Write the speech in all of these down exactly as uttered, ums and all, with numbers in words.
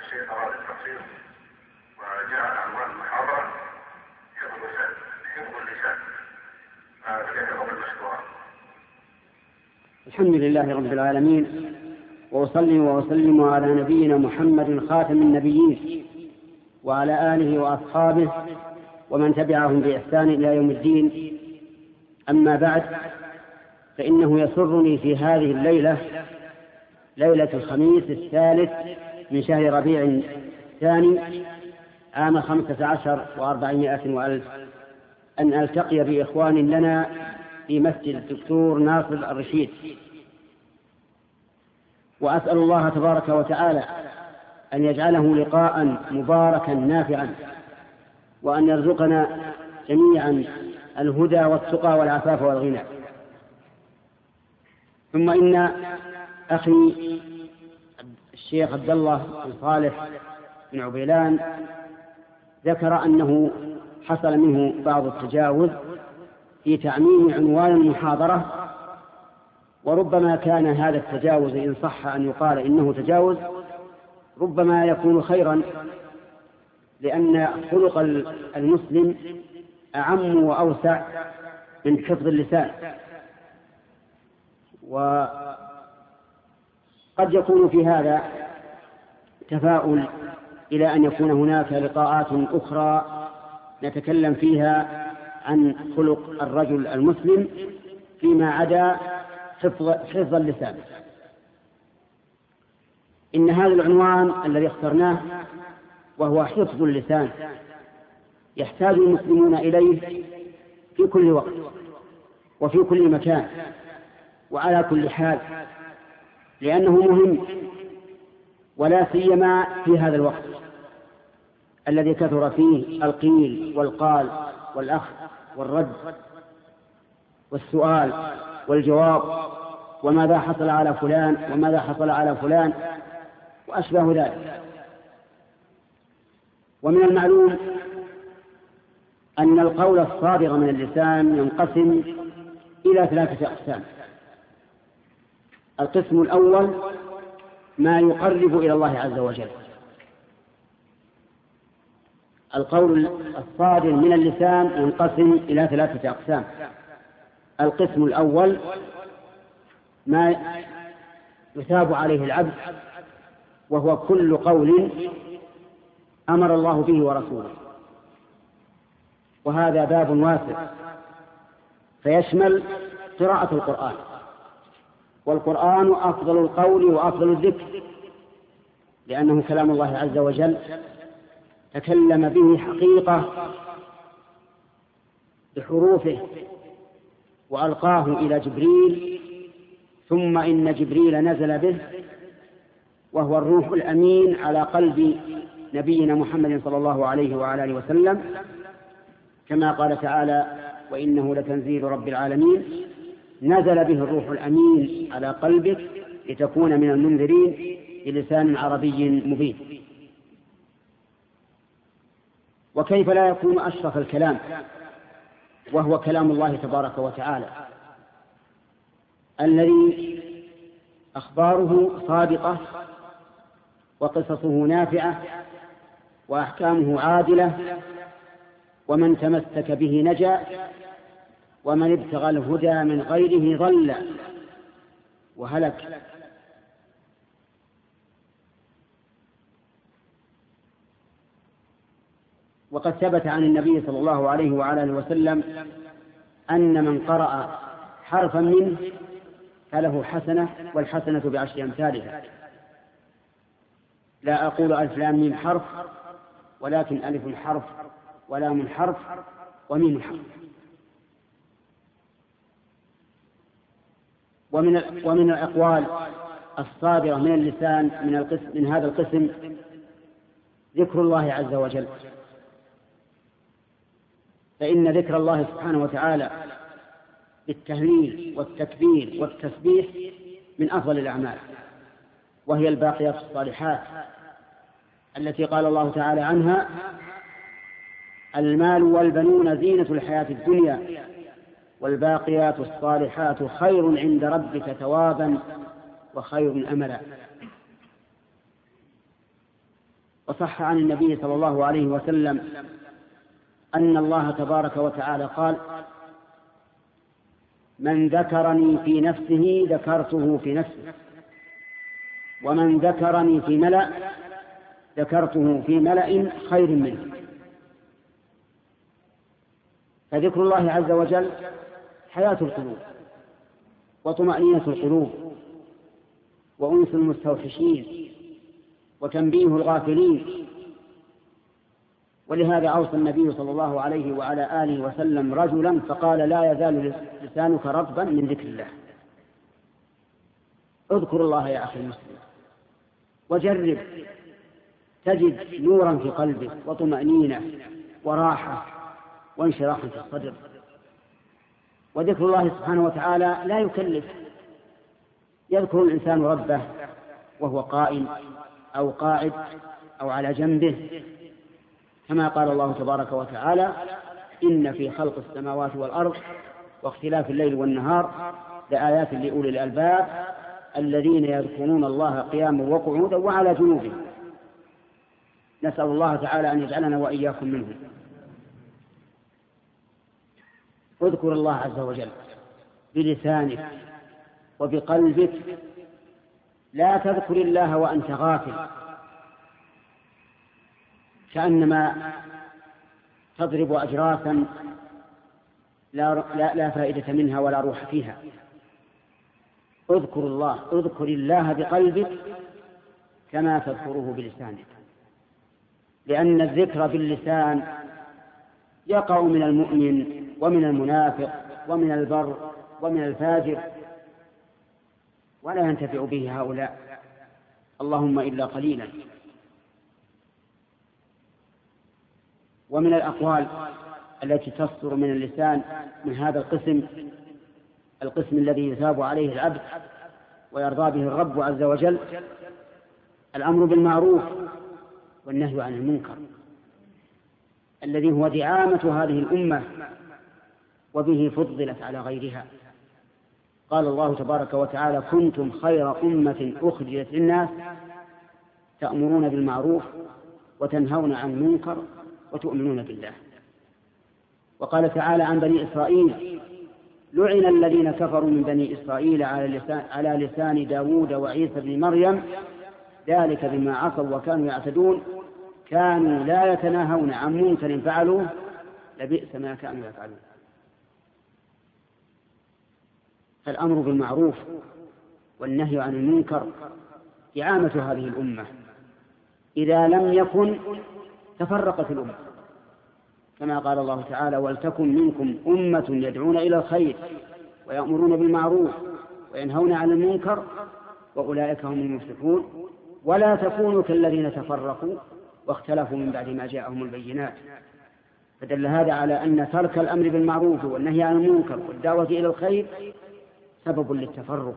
الشيخ أراد التخصيص وجعل عنوان المحاضرة حفظ اللسان حفظ اللسان فليحفظ المشكورة. الحمد لله رب العالمين، وأصلي وأسلم على نبينا محمد خاتم النبيين وعلى آله وأصحابه ومن تبعهم بإحسان إلى يوم الدين. أما بعد، فإنه يسرني في هذه الليلة، ليلة الخميس الثالث من شهر ربيع الثاني عام خمسة عشر وأربعمائة وألف، أن ألتقي بإخوان لنا في مسجد الدكتور ناصر الرشيد، وأسأل الله تبارك وتعالى أن يجعله لقاء مباركا نافعا، وأن يرزقنا جميعا الهدى والتقى والعفاف والغنى. ثم إن أخي الشيخ عبد الله بن صالح بن عبيلان ذكر أنه حصل منه بعض التجاوز في تعميم عنوان المحاضرة، وربما كان هذا التجاوز إن صح أن يقال إنه تجاوز ربما يكون خيرا، لأن خلق المسلم أعم وأوسع من حفظ اللسان، وقد يكون في هذا تفاؤل إلى أن يكون هناك لقاءات أخرى نتكلم فيها عن خلق الرجل المسلم فيما عدا حفظ, حفظ اللسان. إن هذا العنوان الذي اخترناه وهو حفظ اللسان يحتاج المسلمون إليه في كل وقت وفي كل مكان وعلى كل حال، لأنه مهم، ولا سيما في هذا الوقت الذي كثر فيه القيل والقال والأخذ والرد والسؤال والجواب، وماذا حصل على فلان وماذا حصل على فلان وأشبه ذلك. ومن المعلوم أن القول الصادر من اللسان ينقسم إلى ثلاثة أقسام. القسم الأول ما يقرب إلى الله عز وجل. القول الصادر من اللسان ينقسم إلى ثلاثة أقسام. القسم الأول ما يثاب عليه العبد، وهو كل قول أمر الله به ورسوله، وهذا باب واسع فيشمل قراءة القرآن، والقرآن أفضل القول وأفضل الذكر، لأنه كلام الله عز وجل تكلم به حقيقة بحروفه وألقاه إلى جبريل، ثم إن جبريل نزل به وهو الروح الأمين على قلب نبينا محمد صلى الله عليه وعلى آله وسلم، كما قال تعالى: وإنه لتنزيل رب العالمين نزل به الروح الأمين على قلبك لتكون من المنذرين بلسان عربي مبين. وكيف لا يكون أشرف الكلام وهو كلام الله تبارك وتعالى الذي أخباره صادقة وقصصه نافعة وأحكامه عادلة، ومن تمسك به نجا ومن ابتغى الهدى من غيره ضل وهلك. وقد ثبت عن النبي صلى الله عليه وعلى آله وسلم أن من قرأ حرفا منه فله حسنة، والحسنة بعشر أمثالها. لا أقول ألف لام ميم حرف، ولكن ألف حرف ولام حرف وميم حرف. ومن ومن الأقوال الصادرة من اللسان من القسم من هذا القسم ذكر الله عز وجل، فإن ذكر الله سبحانه وتعالى بالتهليل والتكبير والتسبيح من أفضل الأعمال، وهي الباقيات الصالحات التي قال الله تعالى عنها: المال والبنون زينة الحياة الدنيا والباقيات الصالحات خير عند ربك ثوابا وخير أملا. وصح عن النبي صلى الله عليه وسلم أن الله تبارك وتعالى قال: من ذكرني في نفسه ذكرته في نفسه، ومن ذكرني في ملأ ذكرته في ملأ خير منه. فذكر الله عز وجل حياة القلوب وطمأنينة القلوب وأنس المستوحشين وتنبيه الغافلين. ولهذا أوصى النبي صلى الله عليه وعلى آله وسلم رجلا فقال: لا يزال لسانك رطبا من ذكر الله. اذكر الله يا أخي المسلم وجرب، تجد نورا في قلبك وطمأنينة وراحة وانشراح في الصدر. وذكر الله سبحانه وتعالى لا يكلف. يذكر الإنسان ربه وهو قائم أو قاعد أو على جنبه، كما قال الله تبارك وتعالى: إن في خلق السماوات والأرض واختلاف الليل والنهار لآيات لأولي الألباب الذين يذكرون الله قياما وقعودا وعلى جنوبهم. نسأل الله تعالى أن يجعلنا وإياكم منهم. اذكر الله عز وجل بلسانك وبقلبك، لا تذكر الله وأنت غافل، كأنما تضرب أجراسا لا, لا, لا فائدة منها ولا روح فيها. اذكر الله اذكر الله بقلبك كما تذكره بلسانك، لأن الذكر باللسان يقع من المؤمن ومن المنافق ومن البر ومن الفاجر، ولا ينتفع به هؤلاء اللهم إلا قليلا. ومن الأقوال التي تصدر من اللسان من هذا القسم القسم الذي يثاب عليه العبد ويرضى به الرب عز وجل الأمر بالمعروف والنهي عن المنكر، الذي هو دعامة هذه الأمة وبه فضلت على غيرها. قال الله تبارك وتعالى: كنتم خير أمة أخرجت للناس تأمرون بالمعروف وتنهون عن المنكر وتؤمنون بالله. وقال تعالى عن بني إسرائيل: لعن الذين كفروا من بني إسرائيل على لسان, على لسان داود وعيسى بن مريم ذلك بما عصوا وكانوا يعتدون كانوا لا يتناهون عن منكر فعلوه لبئس ما كانوا يفعلون. فالأمر بالمعروف والنهي عن المنكر دعامة هذه الأمة، إذا لم يكن تفرقت الأمة، كما قال الله تعالى: ولتكن منكم أمة يدعون إلى الخير ويأمرون بالمعروف وينهون عن المنكر وأولئك هم المفلحون ولا تكونوا كالذين تفرقوا واختلفوا من بعد ما جاءهم البينات. فدل هذا على أن ترك الأمر بالمعروف والنهي عن المنكر والدعوة إلى الخير سبب للتفرق،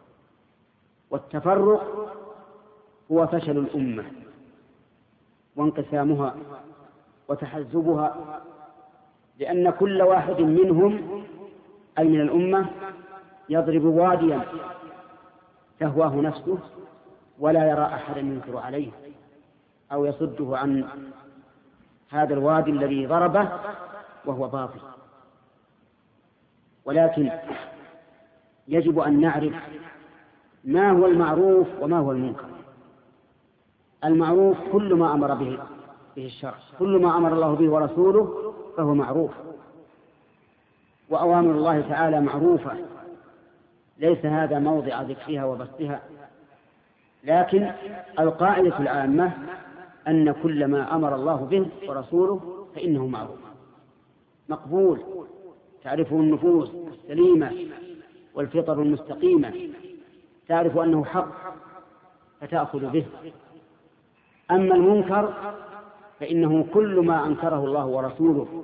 والتفرق هو فشل الأمة وانقسامها وتحزبها، لأن كل واحد منهم أي من الأمة يضرب واديا تهواه نفسه ولا يرى أحدا ينكر عليه أو يصده عن هذا الوادي الذي ضربه وهو باطل. ولكن يجب أن نعرف ما هو المعروف وما هو المنكر. المعروف كل ما أمر به به الشرع، كل ما أمر الله به ورسوله فهو معروف، وأوامر الله تعالى معروفة، ليس هذا موضع ذكرها وبسطها. لكن القاعدة العامة أن كل ما أمر الله به ورسوله فإنه معروف مقبول، تعرفه النفوس السليمة والفطر المستقيمة، تعرف أنه حق فتأخذ به. أما المنكر فإنه كل ما أنكره الله ورسوله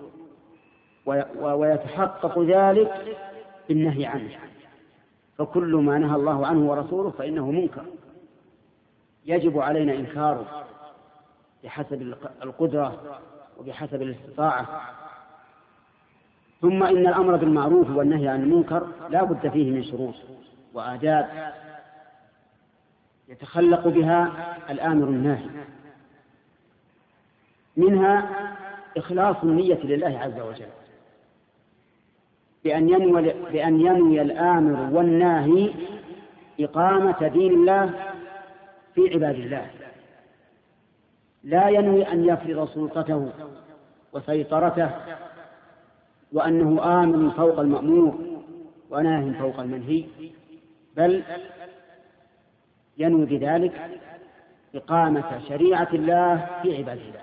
ويتحقق ذلك بالنهي عنه، فكل ما نهى الله عنه ورسوله فإنه منكر يجب علينا إنكاره بحسب القدرة وبحسب الاستطاعة. ثم إن الأمر بالمعروف والنهي عن المنكر لا بد فيه من شروط وآداب يتخلق بها الآمر الناهي، منها إخلاص النية لله عز وجل بأن ينوي, بأن ينوي الآمر والناهي إقامة دين الله في عباد الله، لا ينوي أن يفرض سلطته وسيطرته وأنه آمر فوق المأمور وناه فوق المنهي، بل ينوي بذلك إقامة شريعة الله في عباد الله.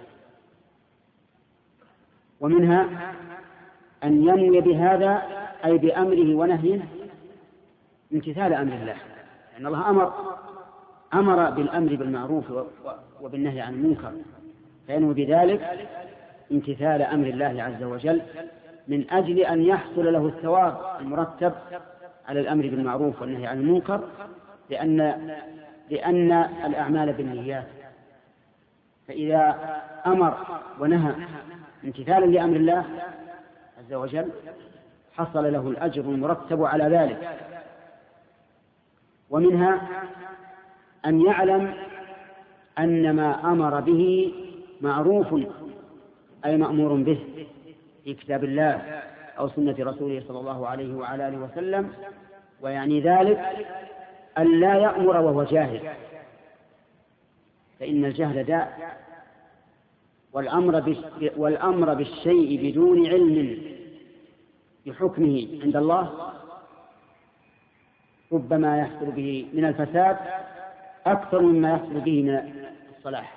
ومنها أن ينوي بهذا أي بأمره ونهيه امتثال أمر الله، لأن الله أمر أمر بالأمر بالمعروف وبالنهي عن المنكر، فينوي بذلك امتثال أمر الله عز وجل من أجل أن يحصل له الثواب المرتب على الأمر بالمعروف والنهي عن المنكر، لأن لأن الأعمال بالنيات، فإذا أمر ونهى امتثالا لأمر الله عز وجل حصل له الأجر المرتب على ذلك. ومنها أن يعلم أن ما أمر به معروف أي مأمور به في كتاب الله أو سنة رسوله صلى الله عليه وعلى آله وسلم، ويعني ذلك أن لا يأمر وهو جاهل، فإن الجهل داء، والأمر والأمر بالشيء بدون علم بحكمه عند الله ربما يحصل به من الفساد أكثر مما يحصل به من الصلاح.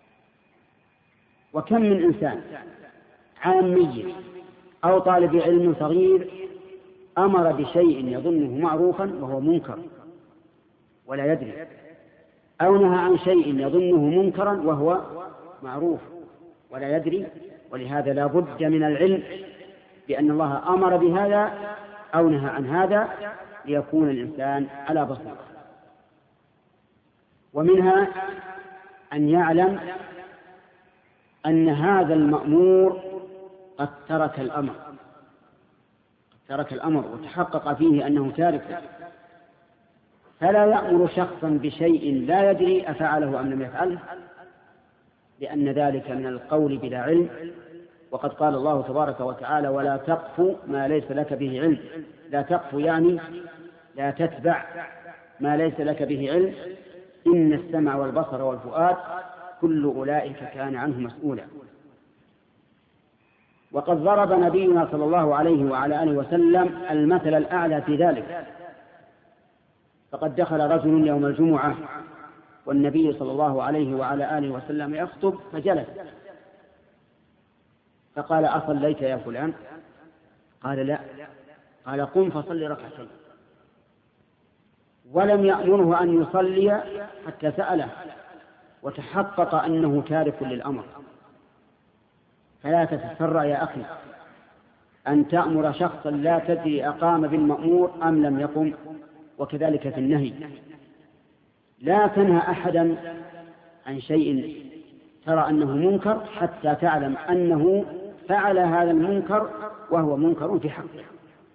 وكم من إنسان عامي أو طالب علم صغير أمر بشيء يظنه معروفا وهو منكر ولا يدري، أو نهى عن شيء يظنه منكرا وهو معروف ولا يدري، ولهذا لا بد من العلم بأن الله أمر بهذا أو نهى عن هذا ليكون الإنسان على بصيرة. ومنها أن يعلم أن هذا المأمور قد ترك الأمر ترك الأمر وتحقق فيه أنه تارك، فلا يأمر شخصا بشيء لا يدري أفعله أم لم يفعله، لأن ذلك من القول بلا علم. وقد قال الله تبارك وتعالى: ولا تقف ما ليس لك به علم. لا تقف يعني لا تتبع ما ليس لك به علم، إن السمع والبصر والفؤاد كل أولئك كان عنه مسؤولا. وقد ضرب نبينا صلى الله عليه وعلى آله وسلم المثل الأعلى في ذلك، فقد دخل رجل يوم الجمعة والنبي صلى الله عليه وعلى آله وسلم يخطب فجلس، فقال: أصليت يا فلان؟ قال: لا. قال: قم فصل ركعتين. ولم يأمره أن يصلي حتى سأله وتحقق أنه تارك للأمر. فلا تتسرع يا أخي أن تأمر شخصا لا تدري أقام بالمأمور أم لم يقم، وكذلك في النهي. لا تنهى أحدا عن شيء ترى أنه منكر حتى تعلم أنه فعل هذا المنكر وهو منكر في حقه.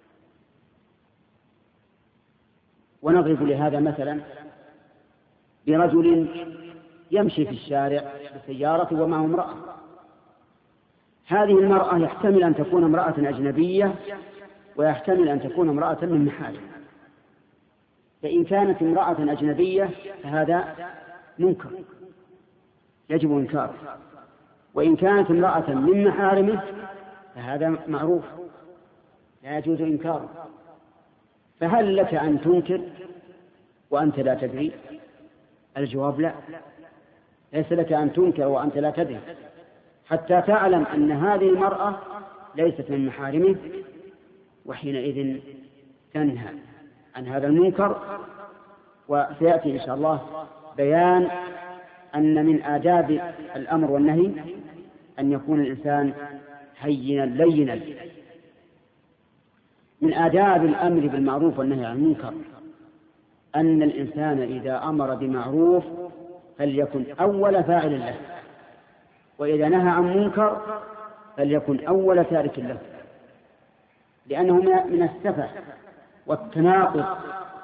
ونضرب لهذا مثلا برجل يمشي في الشارع بسيارة ومعه امرأة. هذه المرأة يحتمل أن تكون امرأة أجنبية ويحتمل أن تكون امرأة من محارم. فإن كانت امرأة أجنبية فهذا منكر يجب إنكاره، وإن كانت امرأة من محارمه فهذا معروف لا يجوز إنكاره. فهل لك أن تنكر وأنت لا تدري؟ الجواب لا، ليس لك أن تنكر وأنت لا تدري حتى تعلم أن هذه المرأة ليست من محارمه، وحينئذ تنهى عن هذا المنكر. وسيأتي إن شاء الله بيان أن من آداب الأمر والنهي أن يكون الإنسان هينا لينا. من آداب الأمر بالمعروف والنهي عن المنكر أن الإنسان إذا أمر بمعروف فليكن أول فاعل له، وإذا نهى عن منكر فليكن أول تارك له، لأنه من السفه والتناقض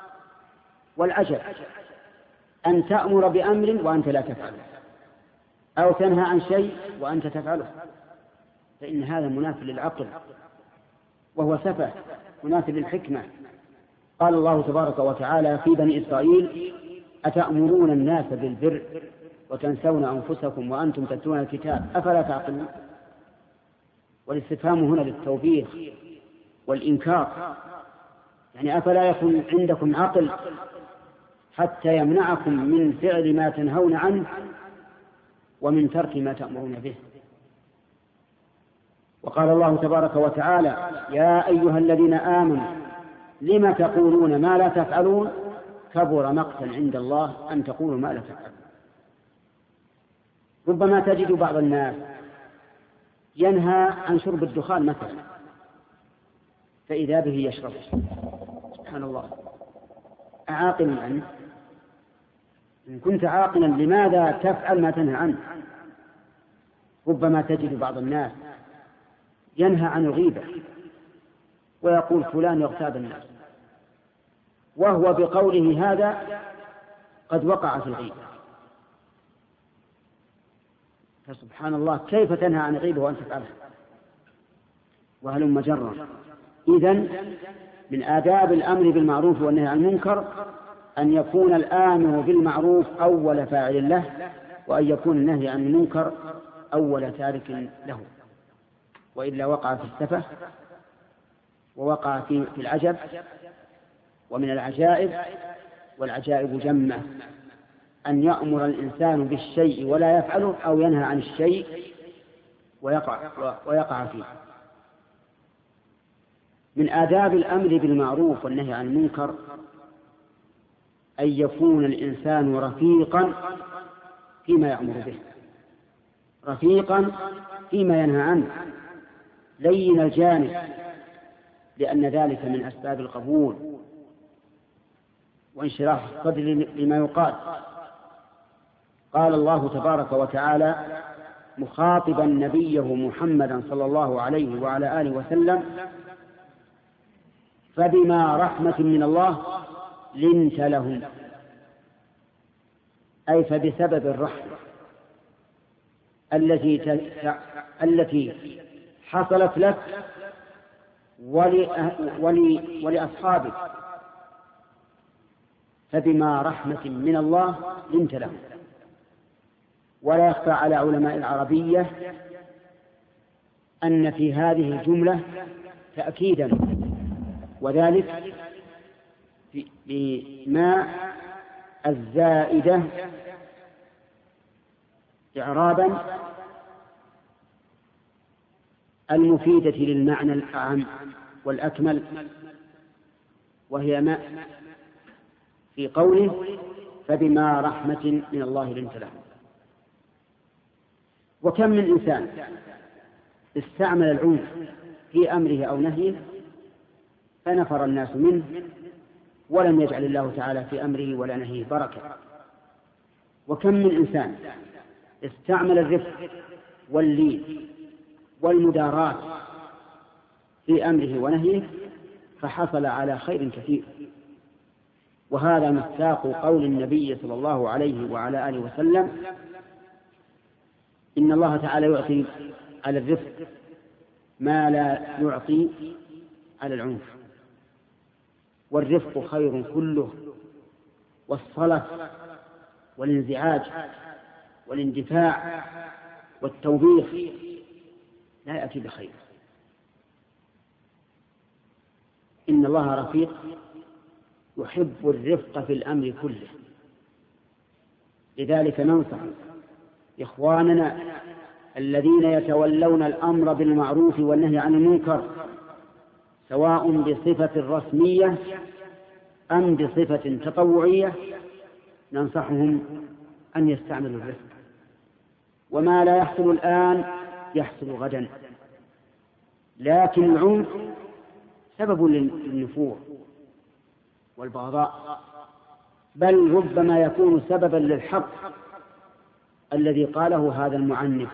والعجب أن تأمر بأمر وأنت لا تفعله. أو تنهى عن شيء وأنت تفعله، فإن هذا منافي للعقل وهو سفه منافي للحكمة. قال الله تبارك وتعالى في بني إسرائيل: أتأمرون الناس بالبر وتنسون أنفسكم وأنتم تتلون الكتاب أفلا تعقلون. والاستفهام هنا للتوبيخ والإنكار، يعني أفلا يكون عندكم عقل حتى يمنعكم من فعل ما تنهون عنه ومن ترك ما تأمرون به. وقال الله تبارك وتعالى: يا أيها الذين آمنوا لم تقولون ما لا تفعلون كبر مقتا عند الله أن تقولوا ما لا تفعلون. ربما تجد بعض الناس ينهى عن شرب الدخان مثلا، فإذا به يشرب. سبحان الله، أعاقل أنت؟ إن كنت عاقلا لماذا تفعل ما تنهى عنه؟ ربما تجد بعض الناس ينهى عن الغيبة ويقول فلان يغتاب الناس، وهو بقوله هذا قد وقع في الغيبة. فسبحان الله، كيف تنهى عن الغيبة وأنت تفعلها؟ وهلم جرا. إذن من آداب الأمر بالمعروف والنهي عن المنكر أن يكون الآمر بالمعروف أول فاعل له، وأن يكون النهي عن المنكر أول تارك له، وإلا وقع في السفه ووقع في العجب. ومن العجائب، والعجائب جمة، أن يأمر الإنسان بالشيء ولا يفعله، أو ينهى عن الشيء ويقع, ويقع فيه. من آداب الأمر بالمعروف والنهي عن المنكر أن يكون الإنسان رفيقا فيما يأمر به، رفيقا فيما ينهى عنه، لين الجانب، لأن ذلك من أسباب القبول وانشراح الصدر لما يقال. قال الله تبارك وتعالى مخاطبا نبيه محمدا صلى الله عليه وعلى آله وسلم: فبما رحمة من الله لنت لهم، أي فبسبب الرحمة التي التي حصلت لك ولأصحابك، فبما رحمة من الله لنت لهم. ولا يخفى على علماء العربية أن في هذه الجملة تأكيدا، وذلك بما الزائدة إعرابا المفيدة للمعنى الأعم والأكمل، وهي ما في قوله فبما رحمة من الله لنت لهم. وكم من إنسان استعمل العنف في أمره أو نهيه فنفر الناس منه، ولم يجعل الله تعالى في أمره ولا نهيه بركة. وكم من إنسان استعمل الرفق واللين والمداراة في أمره ونهيه فحصل على خير كثير. وهذا مصداق قول النبي صلى الله عليه وعلى آله وسلم: إن الله تعالى يعطي على الرفق ما لا يعطي على العنف. والرفق خير كله، والصلة والانزعاج والاندفاع والتوبيخ لا يأتي بخير. إن الله رفيق يحب الرفق في الأمر كله. لذلك ننصح إخواننا الذين يتولون الأمر بالمعروف والنهي عن المنكر، سواء بصفة رسمية أم بصفة تطوعية، ننصحهم أن يستعملوا الرفق. وما لا يحصل الآن يحصل غدا، لكن العنف سبب للنفور والبغضاء، بل ربما يكون سببا للحق الذي قاله هذا المعنف.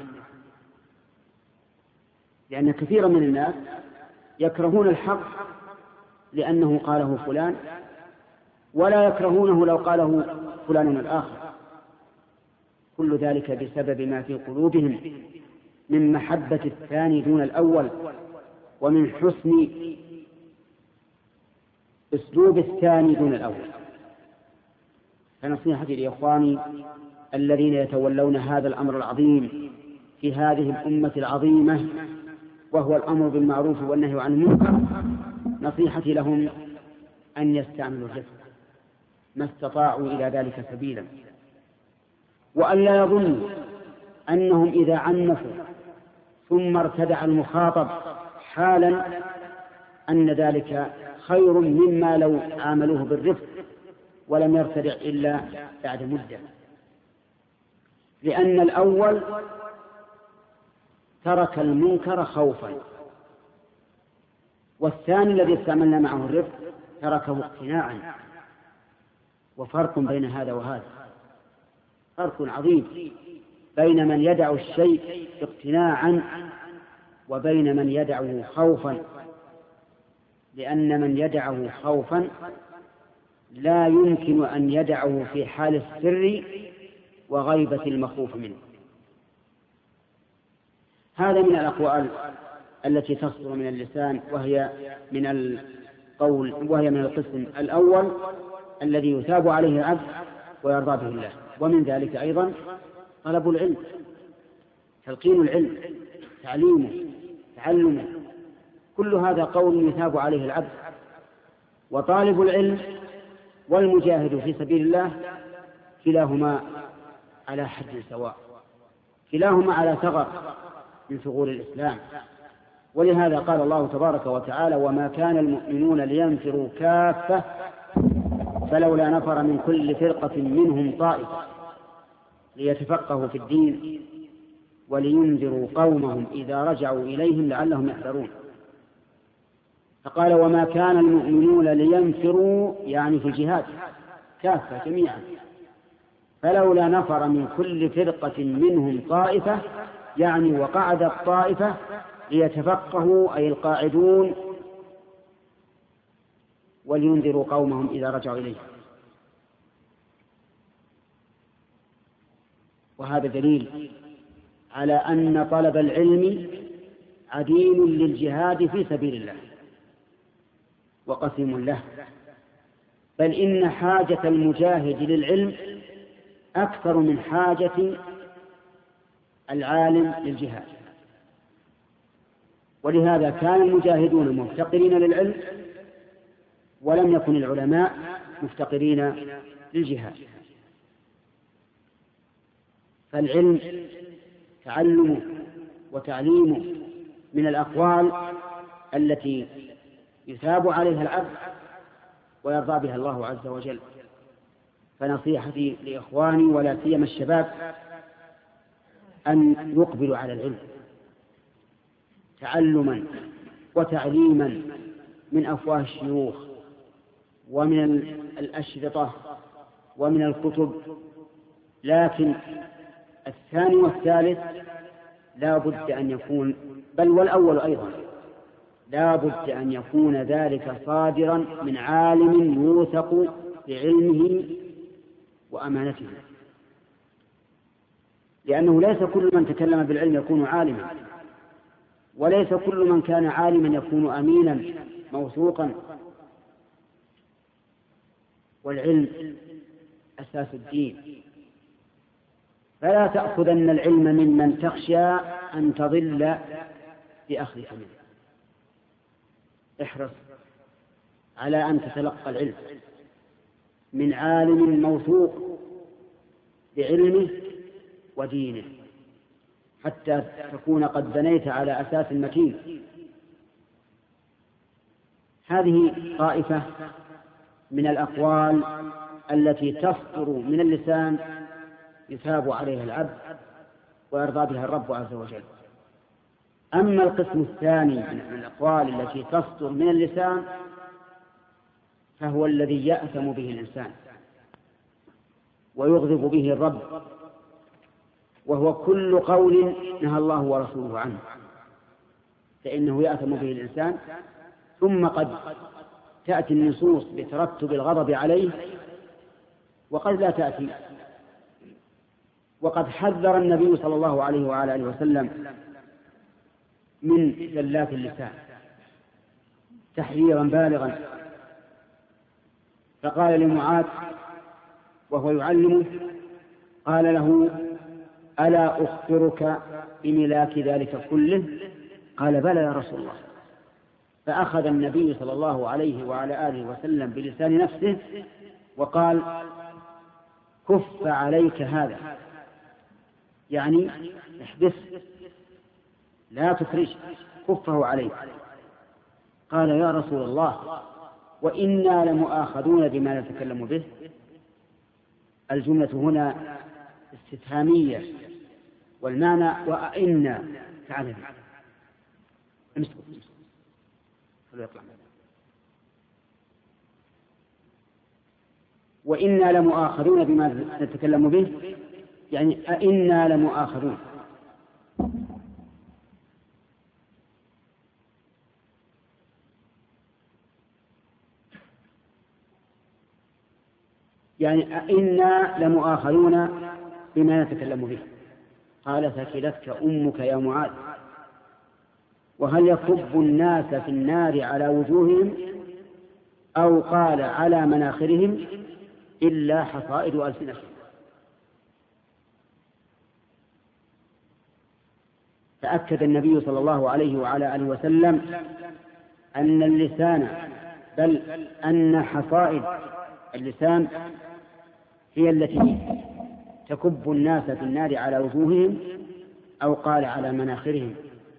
لأن كثيرا من الناس يكرهون الحق لأنه قاله فلان، ولا يكرهونه لو قاله فلان الآخر. كل ذلك بسبب ما في قلوبهم من محبة الثاني دون الأول، ومن حسن أسلوب الثاني دون الأول. فنصيحتي لإخواني الذين يتولون هذا الأمر العظيم في هذه الأمة العظيمة، وهو الأمر بالمعروف والنهي عن المنكر، نصيحتي لهم أن يستعملوا الرفق ما استطاعوا إلى ذلك سبيلا، وأن لا يظنوا أنهم إذا عنفوا ثم ارتدع المخاطب حالا أن ذلك خير مما لو عاملوه بالرفق ولم يرتدع إلا بعد مدة، لأن الأول ترك المنكر خوفا، والثاني الذي استعملنا معه الرفق تركه اقتناعا. وفرق بين هذا وهذا، فرق عظيم بين من يدع الشيء اقتناعا وبين من يدعه خوفا، لأن من يدعه خوفا لا يمكن أن يدعه في حال السر وغيبة المخوف منه. هذا من الأقوال التي تصدر من اللسان، وهي من القول وهي من القسم الأول الذي يثاب عليه العبد ويرضى به الله. ومن ذلك أيضا طلب العلم، تلقين العلم، تعليمه، تعلمه، كل هذا قول يثاب عليه العبد. وطالب العلم والمجاهد في سبيل الله كلاهما على حد سواء، كلاهما على ثغر من ثغور الإسلام. ولهذا قال الله تبارك وتعالى: وما كان المؤمنون لينفروا كافة فلولا نفر من كل فرقة منهم طائفة ليتفقهوا في الدين ولينذروا قومهم إذا رجعوا إليهم لعلهم يحذرون. فقال: وما كان المؤمنون لينفروا، يعني في الجهاد كافة جميعا، فلولا نفر من كل فرقة منهم طائفة، يعني وقعد الطائفة ليتفقهوا أي القاعدون ولينذروا قومهم إذا رجعوا إليه. وهذا دليل على أن طلب العلم عديل للجهاد في سبيل الله وقسم له، بل إن حاجة المجاهد للعلم أكثر من حاجة العالم للجهاد. ولهذا كان المجاهدون مفتقرين للعلم، ولم يكن العلماء مفتقرين للجهاد. فالعلم تعلمه وتعليمه من الأقوال التي يثاب عليها العبد ويرضى بها الله عز وجل. فنصيحتي لإخواني ولا سيما الشباب أن يقبلوا على العلم تعلما وتعليما من أفواه الشيوخ ومن الأشرطة ومن الكتب، لكن الثاني والثالث لا بد أن يكون، بل والأول أيضا لا بد أن يكون ذلك صادرا من عالم يوثق بعلمه وأمانته، لأنه ليس كل من تكلم بالعلم يكون عالما، وليس كل من كان عالما يكون أمينا موثوقا. والعلم أساس الدين، فلا تأخذن العلم ممن تخشى أن تضل بأخذك منه. احرص على أن تتلقى العلم من عالم موثوق بعلمه ودينه، حتى تكون قد بنيت على أساس متين. هذه طائفة من الأقوال التي تصدر من اللسان يثاب عليها العبد ويرضى بها الرب عز وجل. أما القسم الثاني من الأقوال التي تصدر من اللسان فهو الذي يأثم به الإنسان ويغضب به الرب، وهو كل قول نهى الله ورسوله عنه، فإنه يأثم به الإنسان. ثم قد تأتي النصوص بترتب الغضب عليه، وقد لا تأتي، وقد حذر النبي صلى الله عليه وعلى آله وسلم من زلات اللسان تحذيرا بالغا، فقال لمعاذ وهو يعلمه، قال له: ألا أخبرك بملاك ذلك كله؟ قال: بلى يا رسول الله. فأخذ النبي صلى الله عليه وعلى آله وسلم بلسان نفسه وقال: كف عليك هذا، يعني احبس لا تخرج، كفه عليك. قال: يا رسول الله، وإنا لمؤاخذون بما نتكلم به. الجملة هنا استفهامية، والمعنى وإنا تعالى امسكوا يطلع. وإنا لمؤاخذون بما نتكلم به، يعني أئنا لمؤاخذون. يعني أئنا لمؤاخذون بما نتكلم به. قال: ثكلتك أمك يا معاذ. وهل يكب الناس في النار على وجوههم أو قال على مناخرهم إلا حصائد ألسنتهم؟ فأكد النبي صلى الله عليه وعلى آله وسلم أن اللسان، بل أن حصائد اللسان هي التي تكب الناس في النار على وجوههم أو قال على مناخرهم.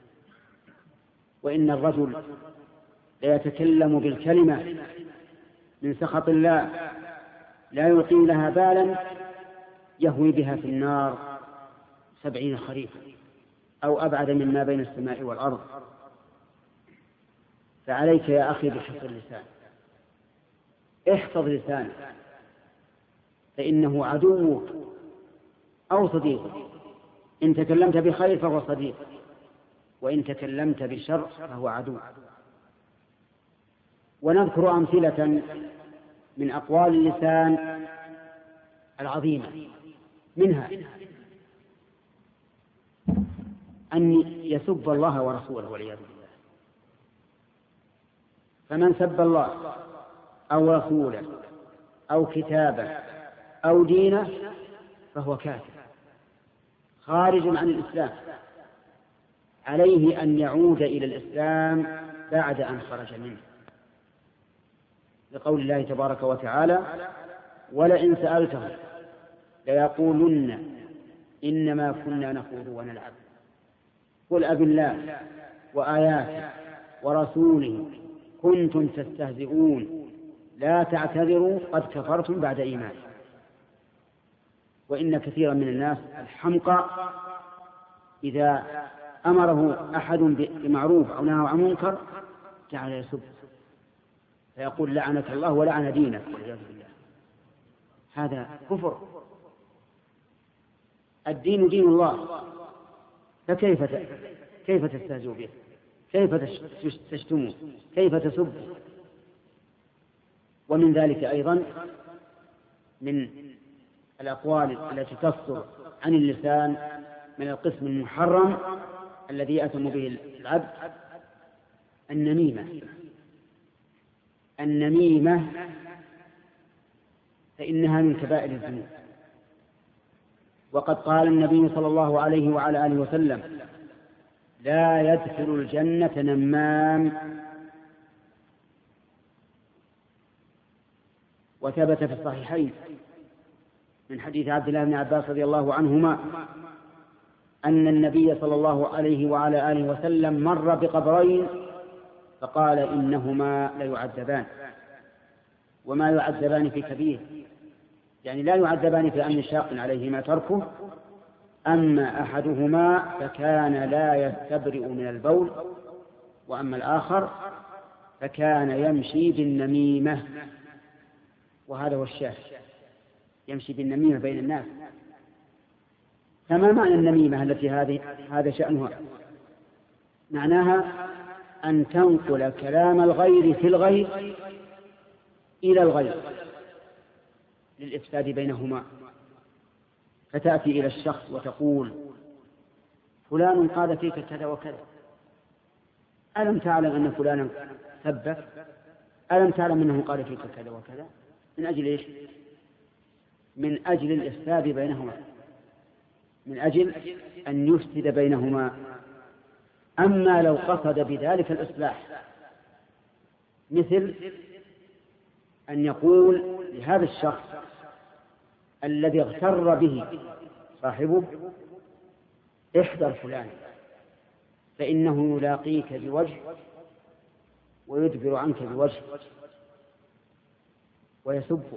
وإن الرجل ليتكلم بالكلمة من سخط الله لا يلقي لها بالا يهوي بها في النار سبعين خريفا أو أبعد مما بين السماء والأرض. فعليك يا أخي بحفظ اللسان، احفظ لسانك، فإنه عدوك أو صديقك. إن تكلمت بخير فهو صديق، وإن تكلمت بالشر فهو عدو. ونذكر أمثلة من أقوال اللسان العظيمة، منها أن يسب الله ورسوله والعياذ بالله. فمن سب الله أو رسوله أو كتابه أو دينه فهو كافر خارج عن الإسلام، عليه أن يعود إلى الإسلام بعد أن خرج منه، لقول الله تبارك وتعالى: ولئن سألتهم ليقولن إنما كنا نخوض ونلعب قل أب الله وآياته ورسوله كنتم تستهزئون لا تعتذروا قد كفرتم بعد إيمان. وإن كثيرا من الناس الحمقى إذا أمره أحد بمعروف أو نهى عن منكر جعل يسب، فيقول: لعنك الله ولعن دينك والعياذ بالله. هذا كفر. الدين دين الله، فكيف كيف تستهزئ به؟ كيف تشتمه؟ كيف تسب؟ ومن ذلك أيضا من الأقوال التي تصدر عن اللسان من القسم المحرم الذي يأثم به العبد النميمة. النميمة فإنها من كبائر الذنوب، وقد قال النبي صلى الله عليه وعلى آله وسلم: لا يدخل الجنة نمام. وثبت في الصحيحين من حديث عبد الله بن عباس رضي الله عنهما أن النبي صلى الله عليه وعلى آله وسلم مر بقبرين فقال: إنهما ليعذبان وما يعذبان في كبير، يعني لا يعذبان في أمر شاق عليهما تركه. أما أحدهما فكان لا يستبرئ من البول، وأما الآخر فكان يمشي بالنميمة. وهذا هو الشاهد، يمشي بالنميمة بين الناس. فما معنى النميمة التي هذه هذا شأنها؟ معناها أن تنقل كلام الغير في الغير إلى الغير للإفساد بينهما. فتأتي إلى الشخص وتقول فلان قال فيك كذا وكذا، ألم تعلم أن فلانا سبك؟ ألم تعلم أنه قال فيك كذا وكذا؟ من أجل إيش؟ من أجل الإفساد بينهما، من أجل أن يفسد بينهما. أما لو قصد بذلك الإصلاح، مثل أن يقول لهذا الشخص الذي اغتر به صاحبه احذر فلان فإنه يلاقيك بوجه ويدبر عنك بوجه ويسبه،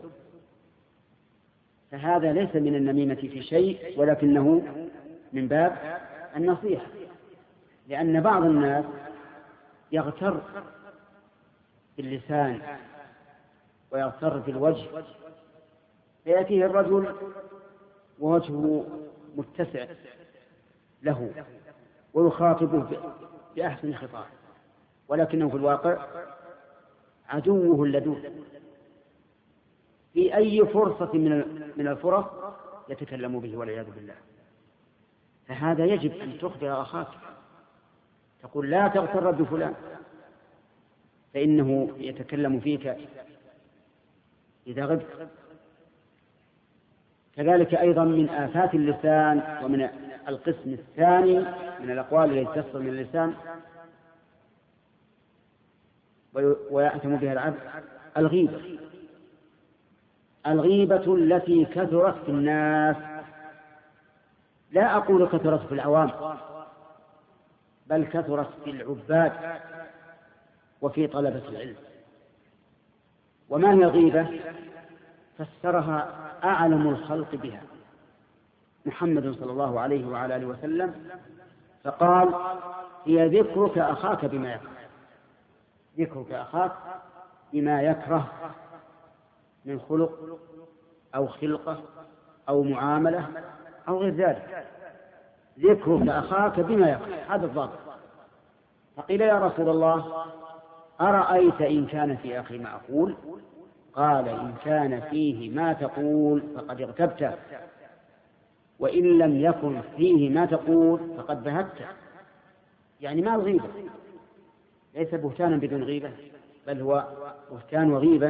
فهذا ليس من النميمة في شيء، ولكنه من باب النصيحة، لأن بعض الناس يغتر باللسان ويغتر بالوجه، فيأتيه الرجل ووجهه متسع له ويخاطبه بأحسن خطاب، ولكنه في الواقع عدوه اللدود، في أي فرصة من الفرص يتكلم به والعياذ بالله. فهذا يجب أن تخبر أخاك، تقول لا تغتر بفلان فإنه يتكلم فيك إذا غبت. كذلك أيضا من آفات اللسان ومن القسم الثاني من الأقوال التي تصدر من اللسان ويأتم بها العبد الغيبة. الغيبة التي كثرت في الناس، لا أقول كثرت في العوام، بل كثرت في العباد وفي طلبة العلم. وما هي الغيبة؟ فسرها أعلم الخلق بها محمد صلى الله عليه وعلى آله وسلم، فقال هي ذكرك أخاك بما يكره، ذكرك أخاك بما يكره من خلق أو خلقة أو معاملة أو غير ذلك، ذكرك أخاك بما يكره، هذا الضابط. فقيل يا رسول الله أرأيت إن كان في أخي ما أقول؟ قال إن كان فيه ما تقول فقد اغتبته، وإن لم يكن فيه ما تقول فقد بهته. يعني ما الغيبة ليس بهتانا بدون غيبة، بل هو بهتان وغيبة،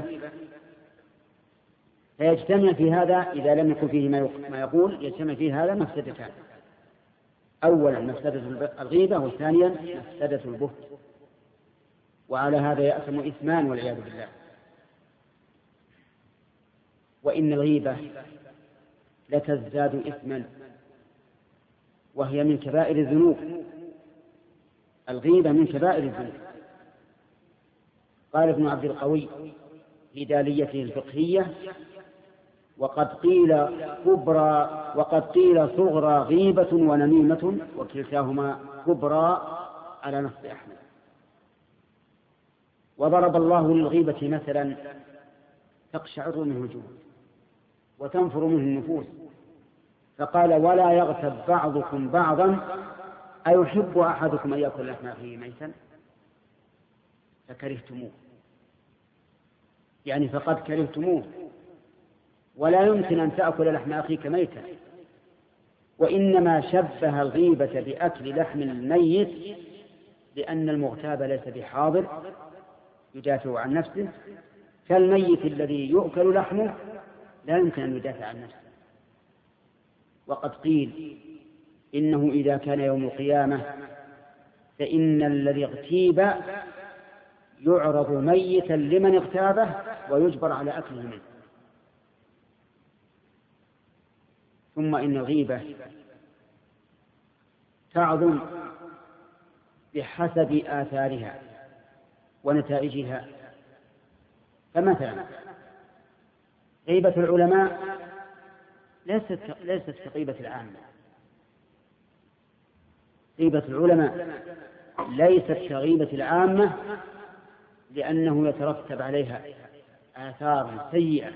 فيجتمع في هذا إذا لم يكن فيه ما يقول يجتمع فيه هذا مفسدتان: أولا مفسدة الغيبة، وثانيا مفسدة البهت، وعلى هذا يأثم إثمان والعياذ بالله. وإن الغيبة لتزداد إثما، وهي من كبائر الذنوب، الغيبة من كبائر الذنوب. قال ابن عبد القوي في داليته الفقهية: وقد قيل كبرى وقد قيل صغرى غيبة ونميمة، وكلتاهما كبرى على نص أحمد. وضرب الله للغيبة مثلا تقشعر منه الجلود وتنفر منه النفوس، فقال: ولا يغتب بعضكم بعضا أيحب أحدكم أن يأكل لحم أخيه ميتا فكرهتموه، يعني فقد كرهتموه، ولا يمكن أن تأكل لحم أخيك ميتا. وإنما شبه الغيبة بأكل لحم الميت لأن المغتاب ليس بحاضر يدافع عن نفسه، كالميت الذي يؤكل لحمه لا يمكن أن يدافع عن نفسه. وقد قيل إنه إذا كان يوم القيامة فإن الذي اغتيب يعرض ميتا لمن اغتابه ويجبر على أكله منه. ثم إن الغيبة تعظم بحسب آثارها ونتائجها. فمثلا غيبة العلماء ليست ليست كغيبة العامة، غيبة العلماء ليست كغيبة العامة، لأنه يترتب عليها آثار سيئة.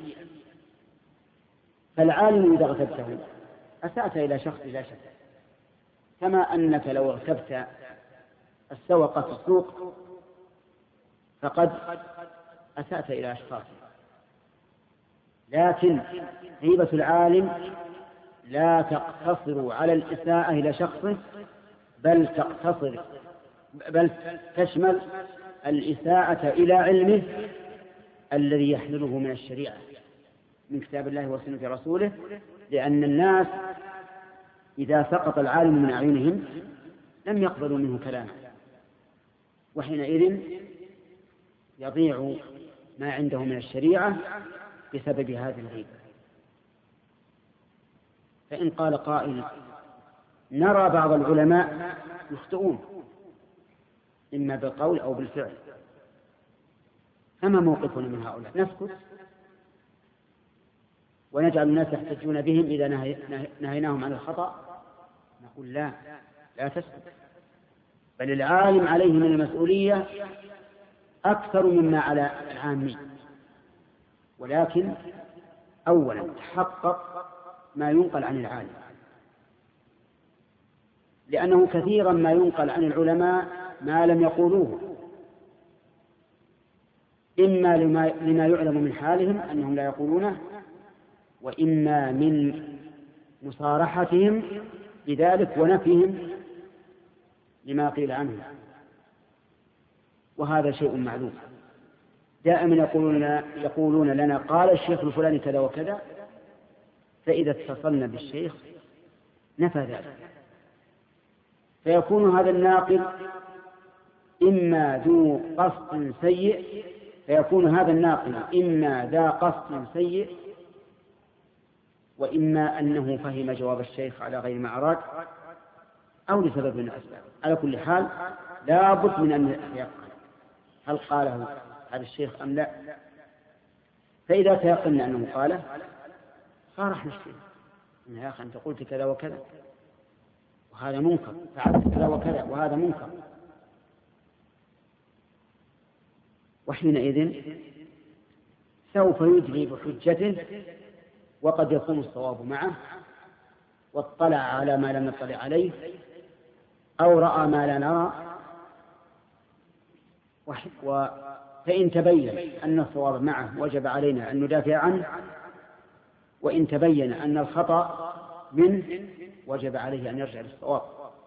فالعالم إذا اغتبته أسأت إلى شخص لا شك، كما أنك لو اغتبت السوق في السوق فقد أسأت إلى أشخاص. لكن غيبة العالم لا تقتصر على الإساءة إلى شخصه، بل تقتصر بل تشمل الإساءة إلى علمه الذي يحمله من الشريعة من كتاب الله وسنة رسوله، لأن الناس إذا سقط العالم من أعينهم لم يقبلوا منه كلامه، وحينئذ يضيع ما عنده من الشريعة بسبب هذه الغيبة. فإن قال قائل نرى بعض العلماء يخطئون إما بالقول أو بالفعل، فما موقفنا من هؤلاء؟ نسكت ونجعل الناس يحتجون بهم إذا نهيناهم عن الخطأ؟ نقول لا، لا تسكت، بل العالم عليه من المسؤولية أكثر مما على العامي. ولكن أولا تحقق ما ينقل عن العالم، لأنه كثيرا ما ينقل عن العلماء ما لم يقولوه، إما لما, لما يعلم من حالهم أنهم لا يقولونه، وإما من مصارحتهم بذلك ونفيهم لما قيل عنه، وهذا شيء معلوم. دائما يقولون لنا, يقولون لنا قال الشيخ الفلاني كذا وكذا، فإذا اتصلنا بالشيخ نفى ذلك، فيكون هذا الناقل إما ذو قصد سيء فيكون هذا الناقل إما ذا قصد سيء، وإما أنه فهم جواب الشيخ على غير ما أراد، أو لسبب من الأسباب. على كل حال لا بد من أن يتيقن هل قاله هذا الشيخ أم لا. فإذا تيقن أنه قاله صارحنا الشيخ إن يا أخي أنت قلت كذا وكذا وهذا منكر، فعلت كذا وكذا وهذا منكر، وحينئذ سوف يدلي بحجته، وقد يكون الصواب معه واطلع على ما لم نطلع عليه أو رأى ما لا نرى، فإن تبين أن الصواب معه وجب علينا أن ندافع عنه، وإن تبين أن الخطأ منه وجب عليه أن يرجع للصواب.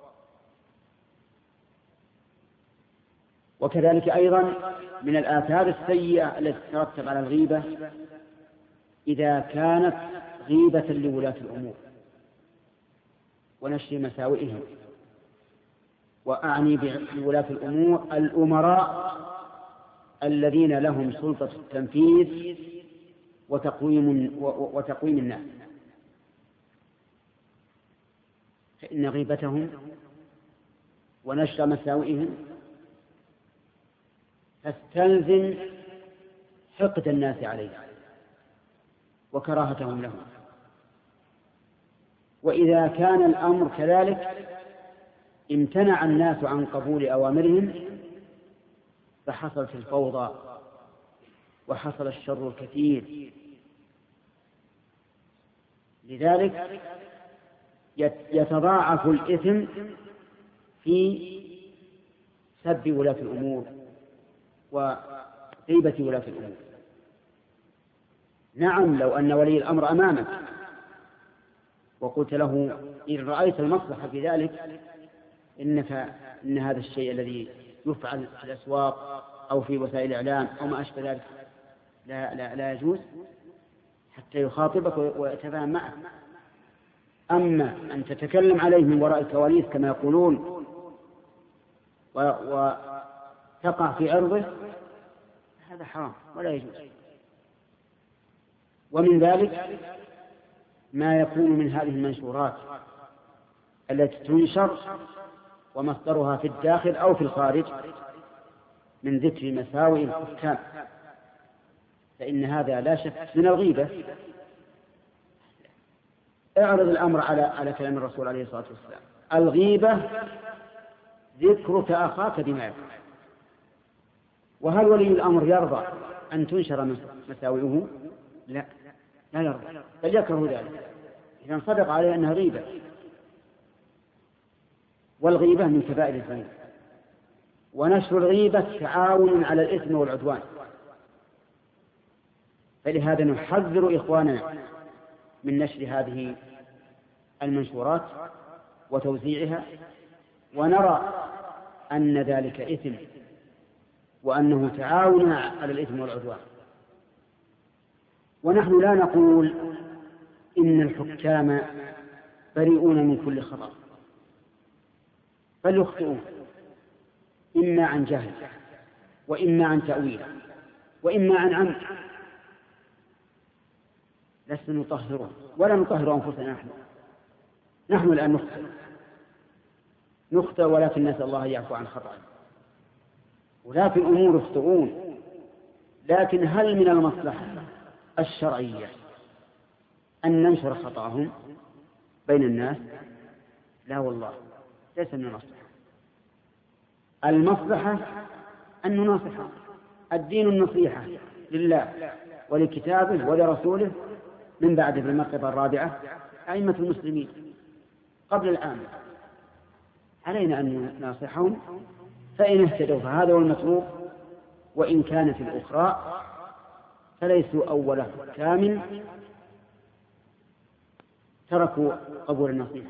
وكذلك أيضا من الآثار السيئة التي تترتب على الغيبة إذا كانت غيبة لولاة الأمور ونشر مساوئهم، وأعني بولاة الأمور الأمراء الذين لهم سلطة التنفيذ وتقويم, وتقويم الناس، فإن غيبتهم ونشر مساوئهم تستلزم حقد الناس عليه وكراهتهم لهم. وإذا كان الأمر كذلك امتنع الناس عن قبول أوامرهم فحصلت الفوضى وحصل الشر الكثير. لذلك يتضاعف الإثم في سب ولاة الأمور وغيبة ولاة الأمور. نعم، لو أن ولي الأمر أمامك وقلت له إن رأيت المصلحة في ذلك إنك إن هذا الشيء الذي يفعل في الأسواق أو في وسائل الإعلام أو ما أشبه ذلك لا, لا, لا يجوز، حتى يخاطبك ويتفاهم معك. أما أن تتكلم عليه من وراء الكواليس كما يقولون وتقع في عرضه، هذا حرام ولا يجوز. ومن ذلك ما يكون من هذه المنشورات التي تنشر ومصدرها في الداخل أو في الخارج من ذكر مساوئ الحكام، فإن هذا لا شك من الغيبة. اعرض الأمر على على كلام الرسول عليه الصلاة والسلام: الغيبة ذكرك أخاك بما يكره. وهل ولي الأمر يرضى أن تنشر مساوئه؟ لا، لا يرضى، بل يكره ذلك إذا صدق عليه أنها غيبة. والغيبة من كبائر الذنوب، ونشر الغيبة تعاون على الإثم والعدوان. فلهذا نحذر إخواننا من نشر هذه المنشورات وتوزيعها، ونرى أن ذلك إثم وأنه تعاون على الإثم والعدوان. ونحن لا نقول إن الحكام بريئون من كل خطأ، بل يخطئون إما عن جهل وإما عن تأويل وإما عن عمد. لسنا نطهرهم ولا نطهر أنفسنا. نحن نحن الآن نخطئ نخطئ ولكن نسأل الله يعفو عن خطأ. ولاة الأمور يخطئون، لكن هل من المصلحة الشرعية أن ننشر خطأهم بين الناس؟ لا والله، ليس من المصلحة. المصلحة أن نناصحهم. الدين النصيحة لله ولكتابه ولرسوله من بعد في المرتبة الرابعة أئمة المسلمين قبل الآن. علينا أن نناصحهم، فإن اهتدوا فهذا هو المطلوب، وإن كانت الأخرى فليسوا أول حكام تركوا قبول النصيحة.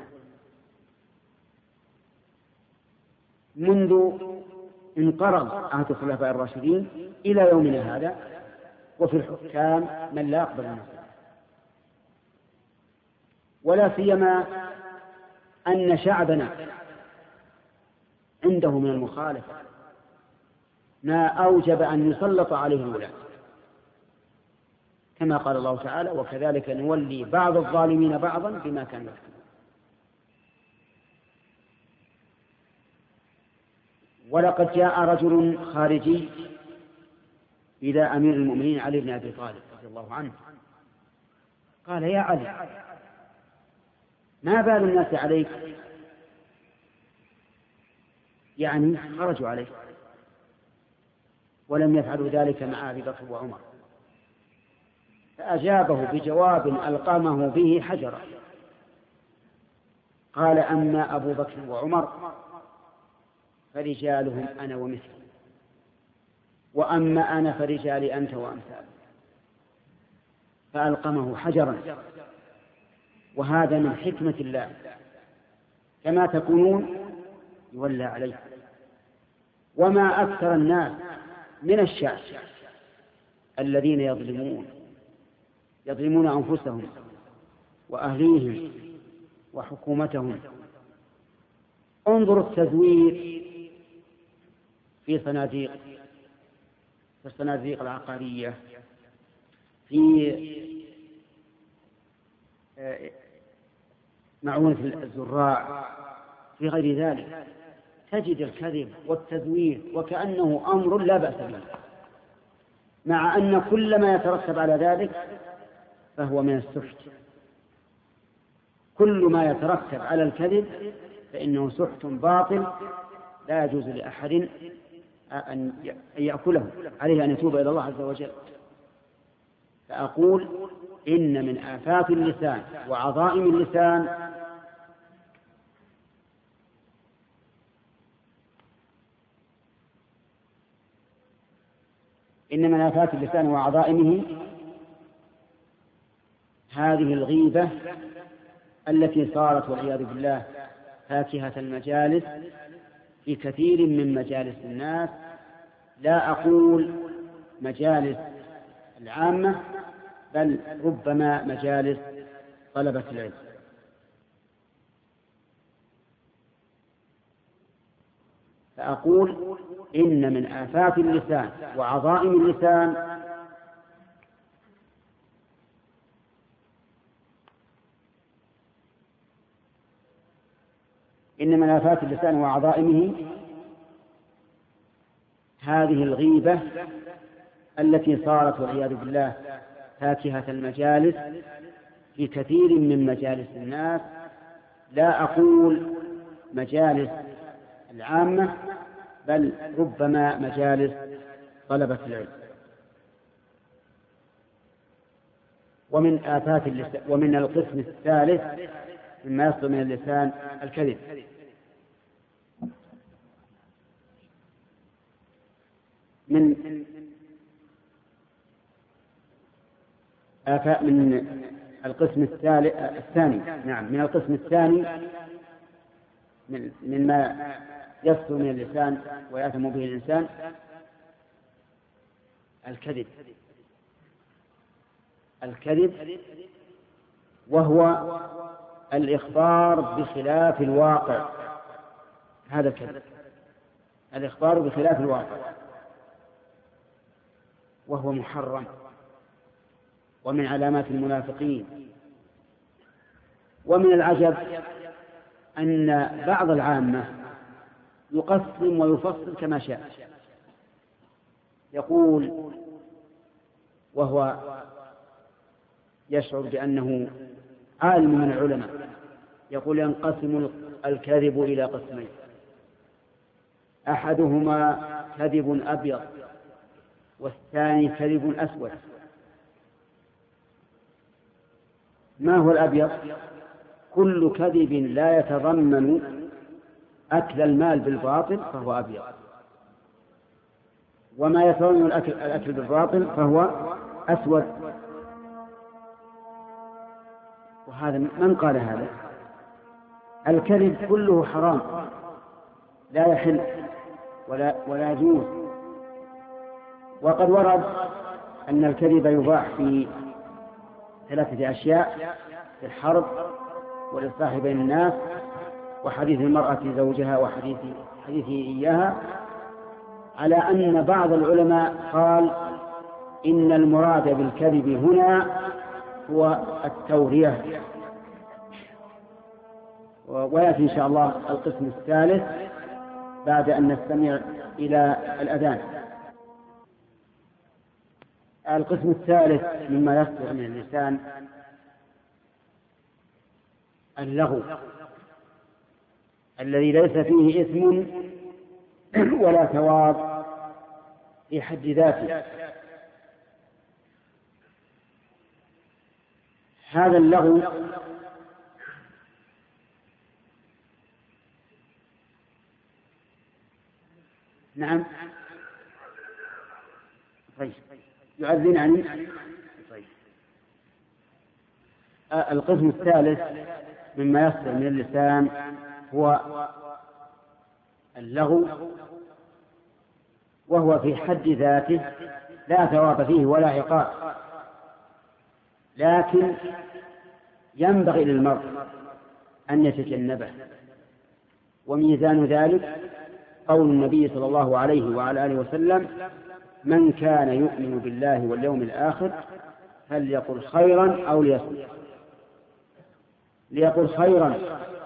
منذ انقرض عهد الخلفاء الراشدين إلى يومنا هذا، وفي الحكام من لا يقبل النصيحة، ولا سيما أن شعبنا عنده من المخالفة ما أوجب أن يسلط عليه الولاة، كما قال الله تعالى: وكذلك نولي بعض الظالمين بعضا بما كانوا يكسبون. ولقد جاء رجل خارجي إلى أمير المؤمنين علي بن أبي طالب رضي الله عنه، قال: يا علي، ما بال الناس عليك؟ يعني خرجوا عليه، ولم يفعلوا ذلك مع أبي بكر وعمر. فأجابه بجواب ألقمه به حجرا، قال: أما أبو بكر وعمر فرجالهم أنا ومثلي، وأما أنا فرجالي أنت وأمثالك. فألقمه حجرا. وهذا من حكمة الله، كما تكونون يولى عليه. وما أكثر الناس من الشعب الذين يظلمون يظلمون أنفسهم وأهليهم وحكومتهم. انظروا التزوير في صناديق في الصناديق العقارية، في معونة الزراع، في غير ذلك، تجد الكذب والتزوير وكأنه أمر لا بأس به، مع أن كل ما يترتب على ذلك فهو من السحت. كل ما يترتب على الكذب فإنه سحت باطل لا يجوز لأحد أن يأكله، عليه أن يتوب إلى الله عز وجل. فأقول إن من آفات اللسان وعظائم اللسان إن من آفات اللسان وعظائمه هذه الغيبة التي صارت والعياذ بالله فاكهة المجالس في كثير من مجالس الناس. لا أقول مجالس العامة، بل ربما مجالس طلبة العلم. فأقول إن من آفات اللسان وعظائم اللسان إن من آفات اللسان وعظائمه هذه الغيبة التي صارت والعياذ بالله فاكهة المجالس في كثير من مجالس الناس. لا أقول مجالس العامة، بل ربما مجالس طلبة العلم. ومن آفات اللسان ومن القسم الثالث مما يصدر من اللسان الكذب. من آفات من القسم الثالث الثاني نعم من القسم الثاني من مما يصدر من اللسان ويأثم به الإنسان الكذب الكذب وهو الإخبار بخلاف الواقع. هذا الكذب الإخبار بخلاف الواقع وهو محرم ومن علامات المنافقين. ومن العجب أن بعض العامة يقسم ويفصل كما شاء، يقول وهو يشعر بأنه عالم من العلماء، يقول ينقسم الكذب إلى قسمين: أحدهما كذب أبيض والثاني كذب أسود. ما هو الأبيض؟ كل كذب لا يتضمن أكل المال بالباطل فهو أبيض، وما يتضمن الأكل, الأكل بالباطل فهو أسود. وهذا من قال هذا؟ الكذب كله حرام لا يحل ولا, ولا يجوز. وقد ورد أن الكذب يباح في ثلاثة أشياء: في الحرب والإصلاح بين الناس وحديث المرأة زوجها وحديث حديثه إياها، على أن بعض العلماء قال إن المراد بالكذب هنا هو التورية. ويأتي إن شاء الله القسم الثالث بعد أن نستمع إلى الأذان. القسم الثالث مما يصدر من اللسان اللغو الذي ليس فيه إثم ولا ثواب في حد ذاته. هذا اللغو نعم طيب يؤذن عني طيب. القسم الثالث مما يصدر من اللسان هو اللغو، وهو في حد ذاته لا ثواب فيه ولا عقاب، لكن ينبغي للمرء أن يتجنبه. وميزان ذلك قول النبي صلى الله عليه وعلى آله وسلم: من كان يؤمن بالله واليوم الآخر فليقل خيرا أو ليصمت. ليقل خيرا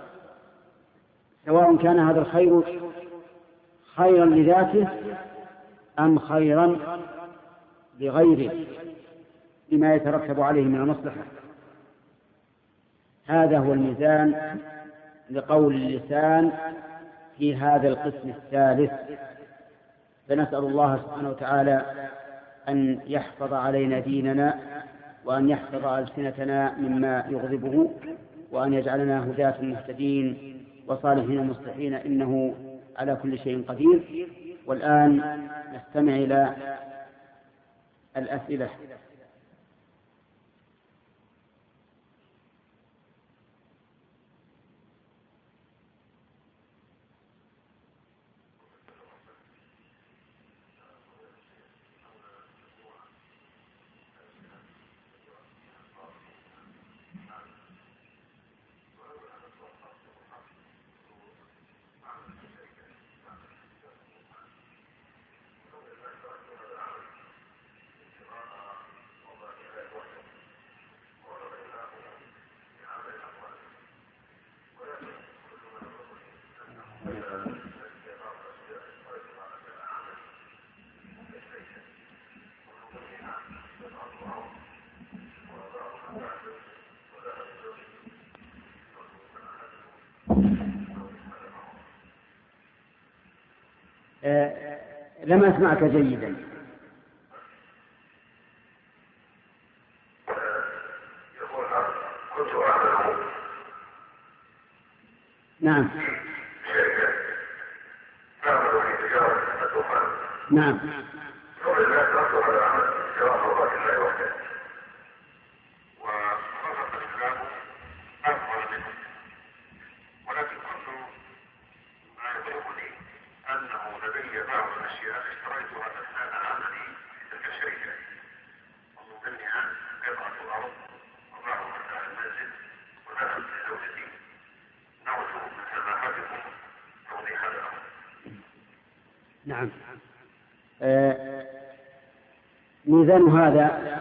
سواء كان هذا الخير خيرا لذاته أم خيرا لغيره لما يترتب عليه من المصلحة. هذا هو الميزان لقول اللسان في هذا القسم الثالث. فنسأل الله سبحانه وتعالى أن يحفظ علينا ديننا وأن يحفظ ألسنتنا مما يغضبه، وأن يجعلنا هداة مهتدين وصالحين مصلحين، إنه على كل شيء قدير. والآن نستمع إلى الأسئلة. آه لم أسمعك جيدا. نعم نعم الأشياء اشتريتها أثناء عملي في تلك الشركة، ومن ضمنها قطعة أرض وضعها مكان المنزل وذهب لزوجتي. نرجو من سماحتكم توضيح هذا الأمر. نعم. آه ميزان هذا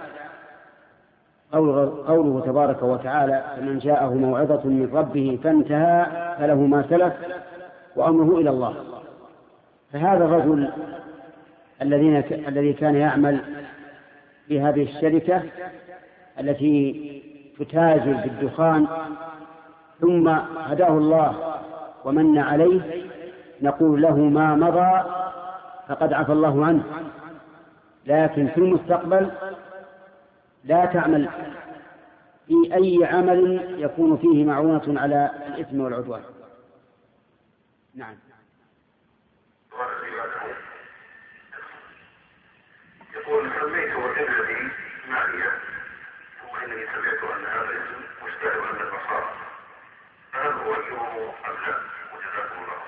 قوله تبارك وتعالى: فمن جاءه موعظة من ربه فانتهى فله ما سلف وأمره إلى الله. فهذا الرجل الذين الذي كان يعمل في هذه الشركة التي تتاجر بالدخان ثم هداه الله ومن عليه، نقول له ما مضى فقد عفى الله عنه، لكن في المستقبل لا تعمل في أي عمل يكون فيه معونة على الإثم والعدوان. نعم. يقول: سميت ابنتي ماريا، ثم انني سمعت ان هذا الاسم مشتهر عند النصارى، فهل اغيره ام لا؟ وجزاكم الله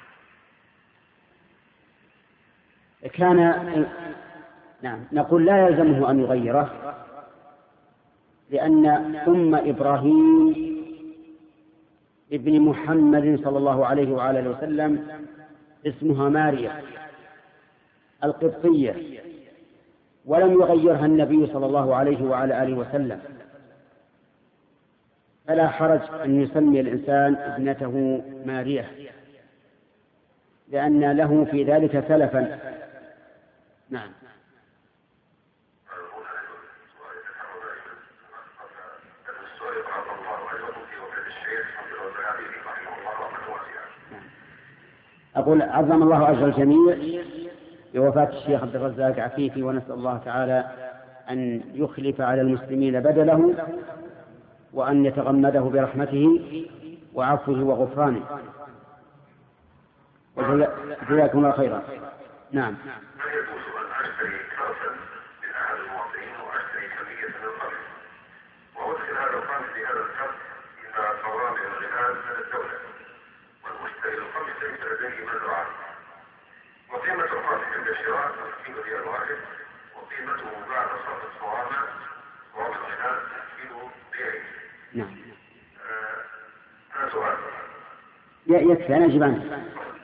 خيرا. كان نعم نقول لا يلزمه ان يغيره، لان ام ابراهيم ابن محمد صلى الله عليه وعلى وسلم اسمها ماريا القبطية، ولم يغيرها النبي صلى الله عليه وعلى آله وسلم، فلا حرج أن يسمي الإنسان ابنته ماريا، لأن له في ذلك سلفا. نعم. أقول: عظم الله أجر الجميع بوفاة الشيخ عبد الرزاق عفيفي، ونسأل الله تعالى أن يخلف على المسلمين بدله، وأن يتغمده برحمته وعفوه وغفرانه. جزاكم الله خيرا. نعم. هل يجوز أن أشتري كرسا من أحد المواطنين وأشتري كمية من القمح وأدخل هذا القمح بهذا الكرس إلى صوامع الغذاء من الدولة، والمشتري القمح ليس لديه مزرعة، وقيمة القمح عند الشراء الكيلو ريال واحد، وقيمته بعد صرف الصوامع صوامع الغذاء الكيلو ريال. نعم. هذا سؤال. يكفي، أنا أجيب عنه.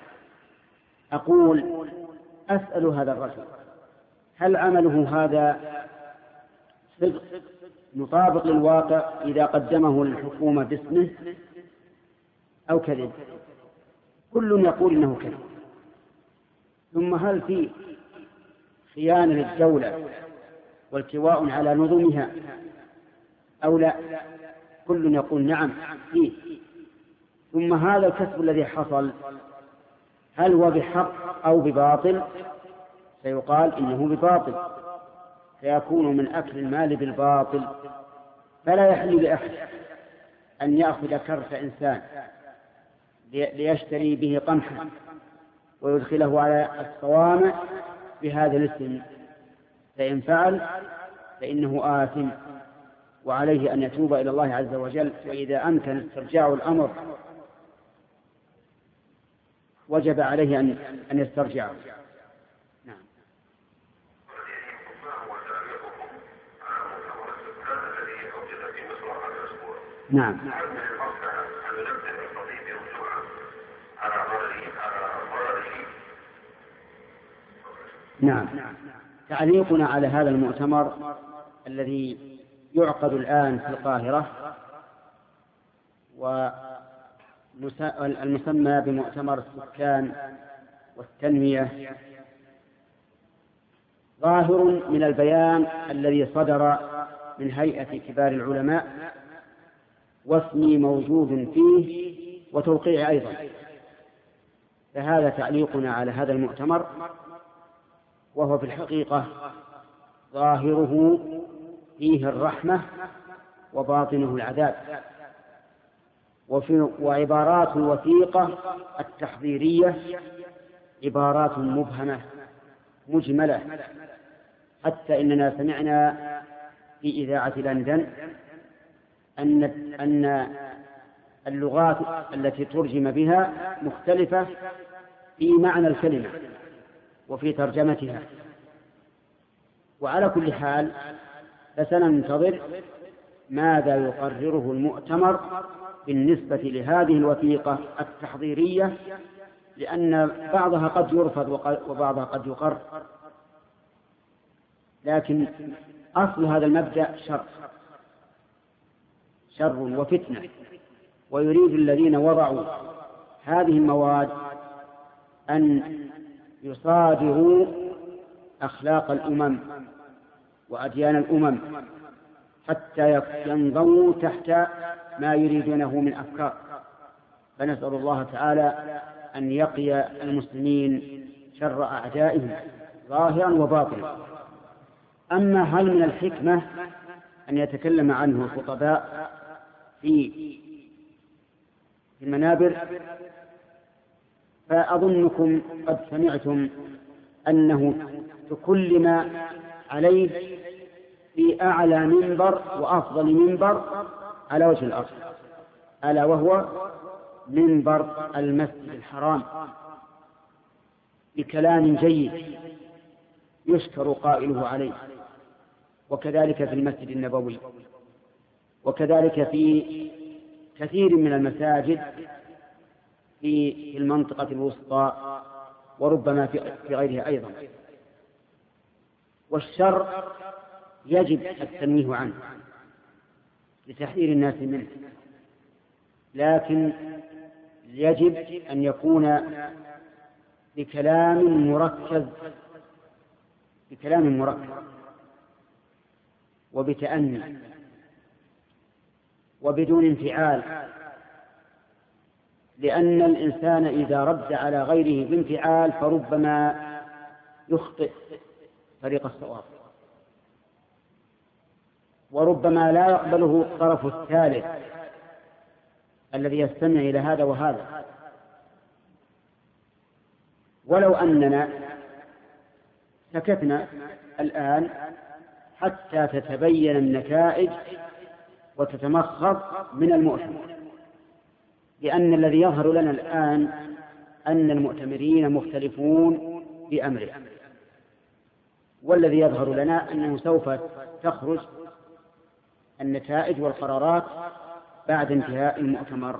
أقول: أسأل هذا الرجل هل عمله هذا صدق مطابق للواقع إذا قدمه للحكومة باسمه أو كذب؟ كل يقول إنه كذب. ثم هل في خيانة للدولة والتواء على نظمها أو لا؟ كل يقول نعم فيه. ثم هذا الكسب الذي حصل هل هو بحق أو بباطل؟ سيقال إنه بباطل، فيكون من أكل المال بالباطل. فلا يحل لأحد أن يأخذ كرس إنسان ليشتري به قمحا ويدخله على الصوامع بهذا الاسم، فإن فعل فإنه آثم، وعليه أن يتوب إلى الله عز وجل، وإذا أمكن استرجاع الأمر وجب عليه أن أن يسترجعه. نعم. نعم. نعم. تعليقنا على هذا المؤتمر الذي يعقد الآن في القاهرة والمسمى بمؤتمر السكان والتنمية ظاهر من البيان الذي صدر من هيئة كبار العلماء، واسمي موجود فيه وتوقيع أيضا. فهذا تعليقنا على هذا المؤتمر، وهو في الحقيقة ظاهره فيه الرحمة وباطنه العذاب، وفي وعبارات الوثيقة التحذيرية عبارات مبهمة مجملة، حتى إننا سمعنا في إذاعة لندن أن أن اللغات التي ترجم بها مختلفة في معنى الكلمة، وفي ترجمتها. وعلى كل حال فسننتظر ماذا يقرره المؤتمر بالنسبة لهذه الوثيقة التحضيرية، لأن بعضها قد يرفض وبعضها قد يقر، لكن أصل هذا المبدأ شر شر وفتنة، ويريد الذين وضعوا هذه المواد أن يصادروا أخلاق الأمم وأديان الأمم حتى ينضووا تحت ما يريدونه من أفكار. فنسأل الله تعالى أن يقي المسلمين شر أعدائهم ظاهرا وباطنا. أما هل من الحكمة أن يتكلم عنه الخطباء في المنابر؟ فأظنكم قد سمعتم أنه تكلم عليه في أعلى منبر وأفضل منبر على وجه الأرض، ألا وهو منبر المسجد الحرام، بكلام جيد يشكر قائله عليه، وكذلك في المسجد النبوي، وكذلك في كثير من المساجد في المنطقة الوسطى، وربما في غيرها أيضا. والشر يجب التنويه عنه لتحذير الناس منه، لكن يجب أن يكون بكلام مركز بكلام مركز وبتأني وبدون انفعال، لأن الإنسان إذا رد على غيره بانفعال فربما يخطئ طريق الصواب، وربما لا يقبله الطرف الثالث الذي يستمع إلى هذا وهذا. ولو أننا سكتنا الآن حتى تتبين النتائج وتتمخض من المؤتمر، لأن الذي يظهر لنا الآن أن المؤتمرين مختلفون بأمره، والذي يظهر لنا أنه سوف تخرج النتائج والقرارات بعد انتهاء المؤتمر.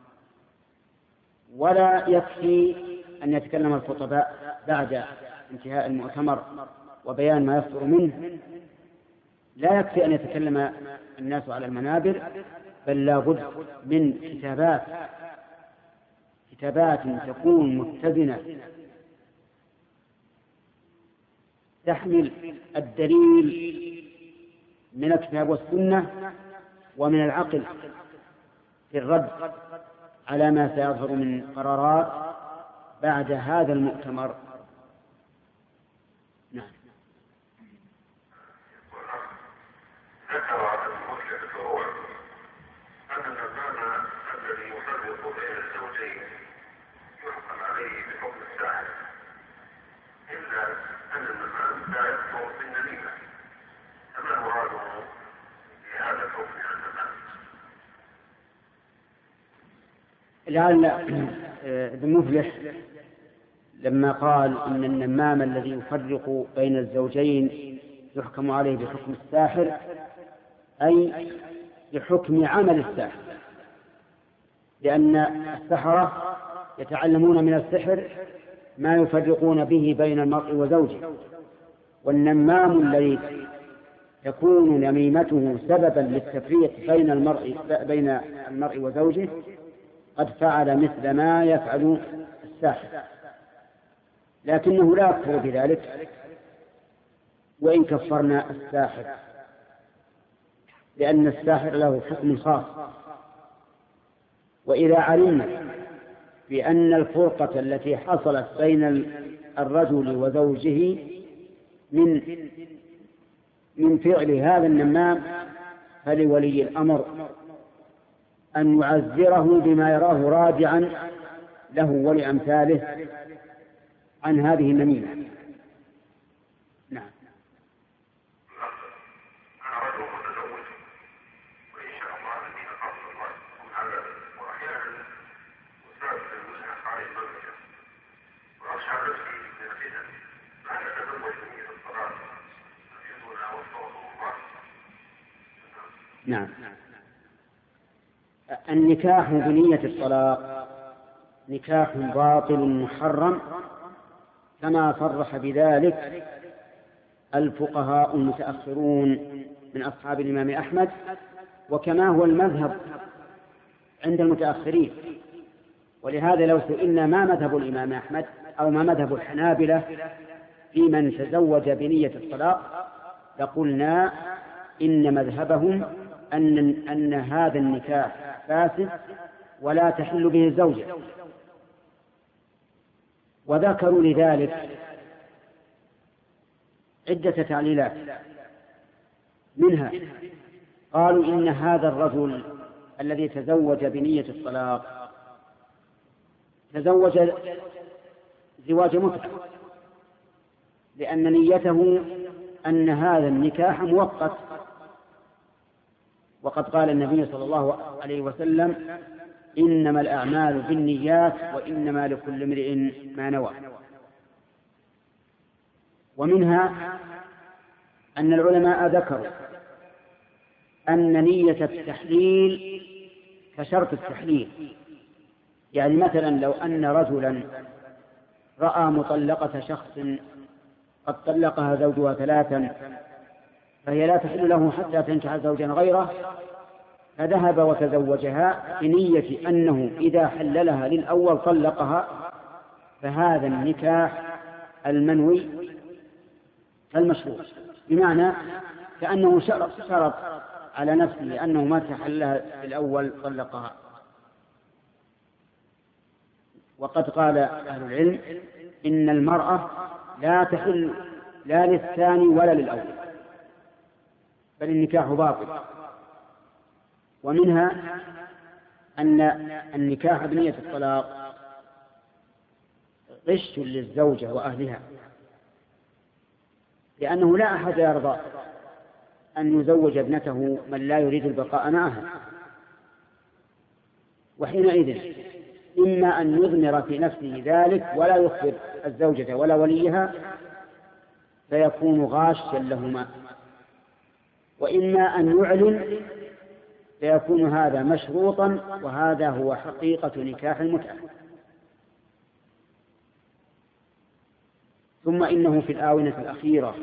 ولا يكفي أن يتكلم الخطباء بعد انتهاء المؤتمر وبيان ما يصدر منه، لا يكفي أن يتكلم الناس على المنابر، بل لا بد من كتابات كتابات تكون متزنة تحمل الدليل من الكتاب والسنة ومن العقل في الرد على ما سيظهر من قرارات بعد هذا المؤتمر. نعم. ذكر المسلم الفروع أن النظام الذي يفرق بين الزوجين يحكم عليه بحكم الساحر، إلا أن النظام لا يكفر بالنميمة، فما مراده بهذا الحكم عن النظام؟ لعل ابن مفلح لما قال إن النمام الذي يفرق بين الزوجين يحكم عليه بحكم الساحر، أي بحكم عمل الساحر، لأن السحرة يتعلمون من السحر ما يفرقون به بين المرء وزوجه، والنمام الذي تكون نميمته سببا للتفريق بين المرء بين المرء وزوجه قد فعل مثل ما يفعل الساحر، لكنه لا يكفر بذلك وإن كفرنا الساحر، لأن الساحر له حكم خاص. وإذا علمنا بأن الفرقة التي حصلت بين الرجل وزوجه من من فعل هذا النمام، فلولي الأمر أن يعذره بما يراه راجعا له ولأمثاله عن هذه النميمة. نعم. أنا رجل متزوج وإن شاء الله أني أقصد الله على وأحيانا أسافر المزحف على المملكة وأشعر نفسي بالفتن نعم. النكاح بنية الطلاق نكاح باطل محرم، كما صرح بذلك الفقهاء المتأخرون من أصحاب الإمام أحمد، وكما هو المذهب عند المتأخرين. ولهذا لو سئلنا ما مذهب الإمام أحمد أو ما مذهب الحنابلة في من تزوج بنية الطلاق لقلنا إن مذهبهم أن, أن هذا النكاح فاسد ولا تحل به الزوجة. وذكروا لذلك عدة تعليلات، منها قالوا إن هذا الرجل الذي تزوج بنية الطلاق تزوج زواج متعة، لأن نيته أن هذا النكاح مؤقت، وقد قال النبي صلى الله عليه وسلم إنما الأعمال بالنيات وإنما لكل امرئ ما نوى. ومنها أن العلماء ذكروا أن نية التحليل كشرط التحليل، يعني مثلا لو أن رجلا رأى مطلقة شخص قد طلقها زوجها ثلاثا فهي لا تحل له حتى تنكح زوجا غيره، فذهب وتزوجها بنية أنه إذا حللها للأول طلقها، فهذا النكاح المنوي المشروع، بمعنى كأنه شرط, شرط على نفسه أنه ما تحللها للأول طلقها. وقد قال أهل العلم إن المرأة لا تحل لا للثاني ولا للأول، بل النكاح باطل. ومنها أن النكاح بنية الطلاق غش للزوجة وأهلها، لأنه لا أحد يرضى أن يزوج ابنته من لا يريد البقاء معها، وحينئذ إما أن يضمر في نفسه ذلك ولا يخبر الزوجة ولا وليها فيكون غاشا لهما، وإما أن يعلن فيكون هذا مشروطا، وهذا هو حقيقة نكاح المتعة. ثم إنه في الآونة الأخيرة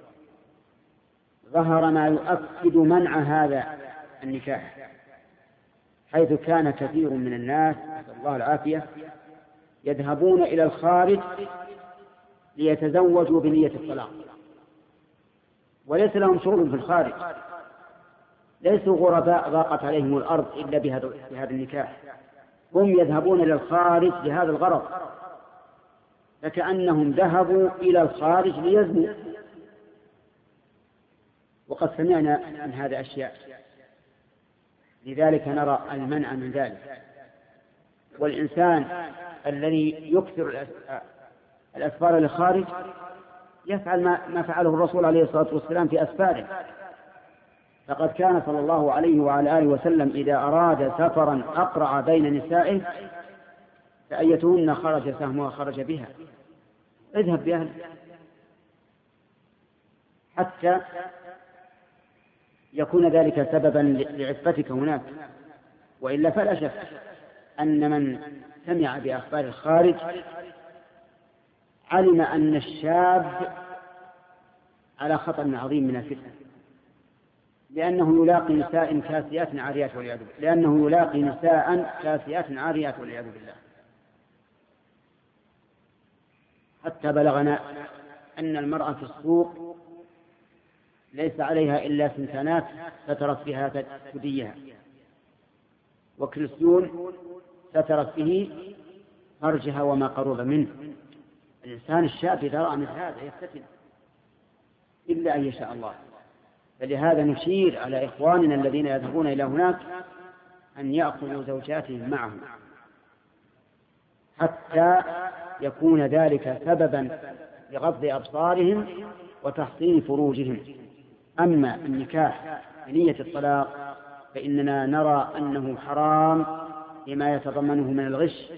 ظهر ما يؤكد منع هذا النكاح، حيث كان كثير من الناس نسأل الله العافية يذهبون إلى الخارج ليتزوجوا بنية الطلاق، وليس لهم شغل في الخارج، ليسوا غرباء ضاقت عليهم الأرض إلا بهذا النكاح، هم يذهبون إلى الخارج لهذا الغرض، فكأنهم ذهبوا إلى الخارج ليزنوا. وقد سمعنا من هذا أشياء، لذلك نرى المنع من ذلك. والإنسان الذي يكثر الأسفار للخارج يفعل ما فعله الرسول عليه الصلاة والسلام في أسفاره، فقد كان صلى الله عليه وعلى آله وسلم إذا أراد سفرا أقرع بين نسائه فأيتهن خرج سهمها خرج بها، اذهب بأهل حتى يكون ذلك سببا لعفتك هناك. وإلا فلا شك أن من سمع بأخبار الخارج علم أن الشاب على خطر عظيم من الفتنة، لأنه يلاقي نساء كاسيات عاريات والعياذ بالله لأنه يلاقي نساء كاسيات عاريات والعياذ بالله حتى بلغنا أن المرأة في السوق ليس عليها إلا سنتانات سترت بها ثديها، وكلسون سترت به فرجها وما قرب منه. الإنسان الشاب إذا رأى مثل هذا يفتتن إلا أن يشاء الله. فلهذا نشير على إخواننا الذين يذهبون إلى هناك أن يأخذوا زوجاتهم معهم حتى يكون ذلك سببا لغض أبصارهم وتحصين فروجهم. أما النكاح بنية الطلاق فإننا نرى أنه حرام لما يتضمنه من الغش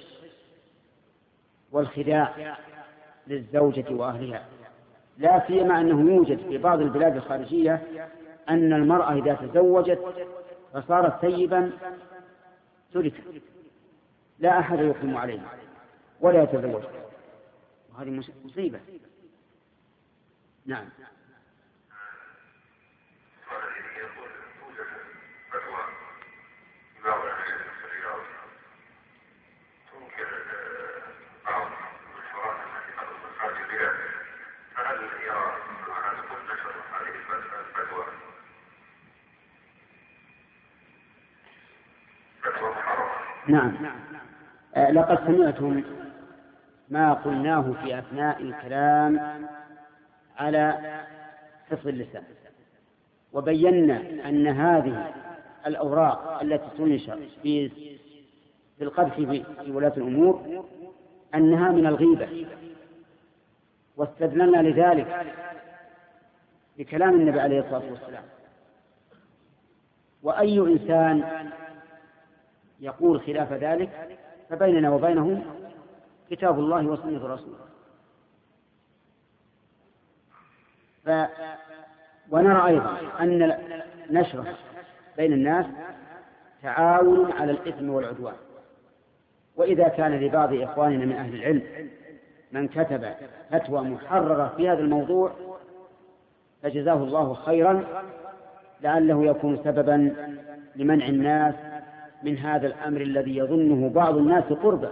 والخداع للزوجة وأهلها، لا سيما أنه يوجد في بعض البلاد الخارجية أن المرأة إذا تزوجت فصارت ثيبا تركت، لا أحد يقيم عليه ولا يتزوج، وهذه مصيبة. نعم. نعم. آه لقد سمعتم ما قلناه في أثناء الكلام على حفظ اللسان، وبينا أن هذه الأوراق التي تنشر في القذف في ولاة الأمور أنها من الغيبة، واستدللنا لذلك بكلام النبي عليه الصلاة والسلام. وأي إنسان يقول خلاف ذلك فبيننا وبينه كتاب الله وسنة رسوله. ف... ونرى أيضا أن نشره بين الناس تعاون على الإثم والعدوان. وإذا كان لبعض إخواننا من أهل العلم من كتب فتوى محررة في هذا الموضوع فجزاه الله خيرا، لعله يكون سببا لمنع الناس من هذا الأمر الذي يظنه بعض الناس قربة.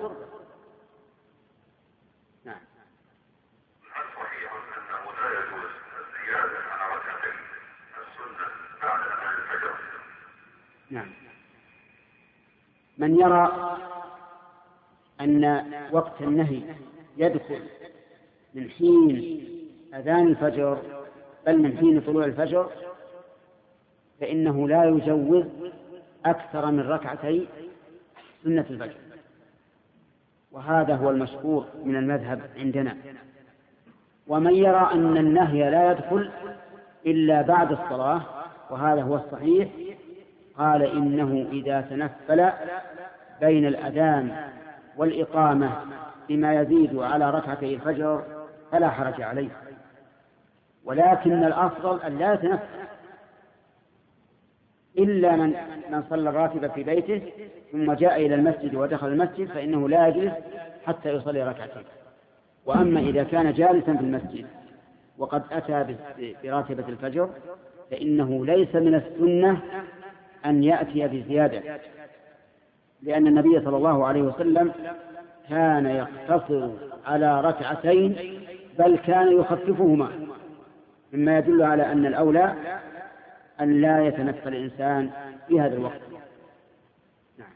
نعم. هل صحيح أنه لا يجوز الزيادة على ركعتين السنة بعد أذان الفجر؟ نعم. من يرى أن وقت النهي يدخل من حين أذان الفجر بل من حين طلوع الفجر فإنه لا يجوز أكثر من ركعتي سنة الفجر، وهذا هو المشهور من المذهب عندنا. ومن يرى أن النهي لا يدخل إلا بعد الصلاة وهذا هو الصحيح قال إنه إذا تنفل بين الأذان والإقامة بما يزيد على ركعتي الفجر فلا حرج عليه، ولكن الأفضل أن لا يتنفل إلا من من صلى الراتب في بيته ثم جاء إلى المسجد ودخل المسجد فإنه لا يجلس حتى يصلي ركعتين. وأما إذا كان جالسا في المسجد وقد أتى براتبة الفجر فإنه ليس من السنة أن يأتي بزيادة، لأن النبي صلى الله عليه وسلم كان يقتصر على ركعتين بل كان يخففهما، مما يدل على أن الأولى أن لا يتنفل الإنسان في هذا الوقت. نعم.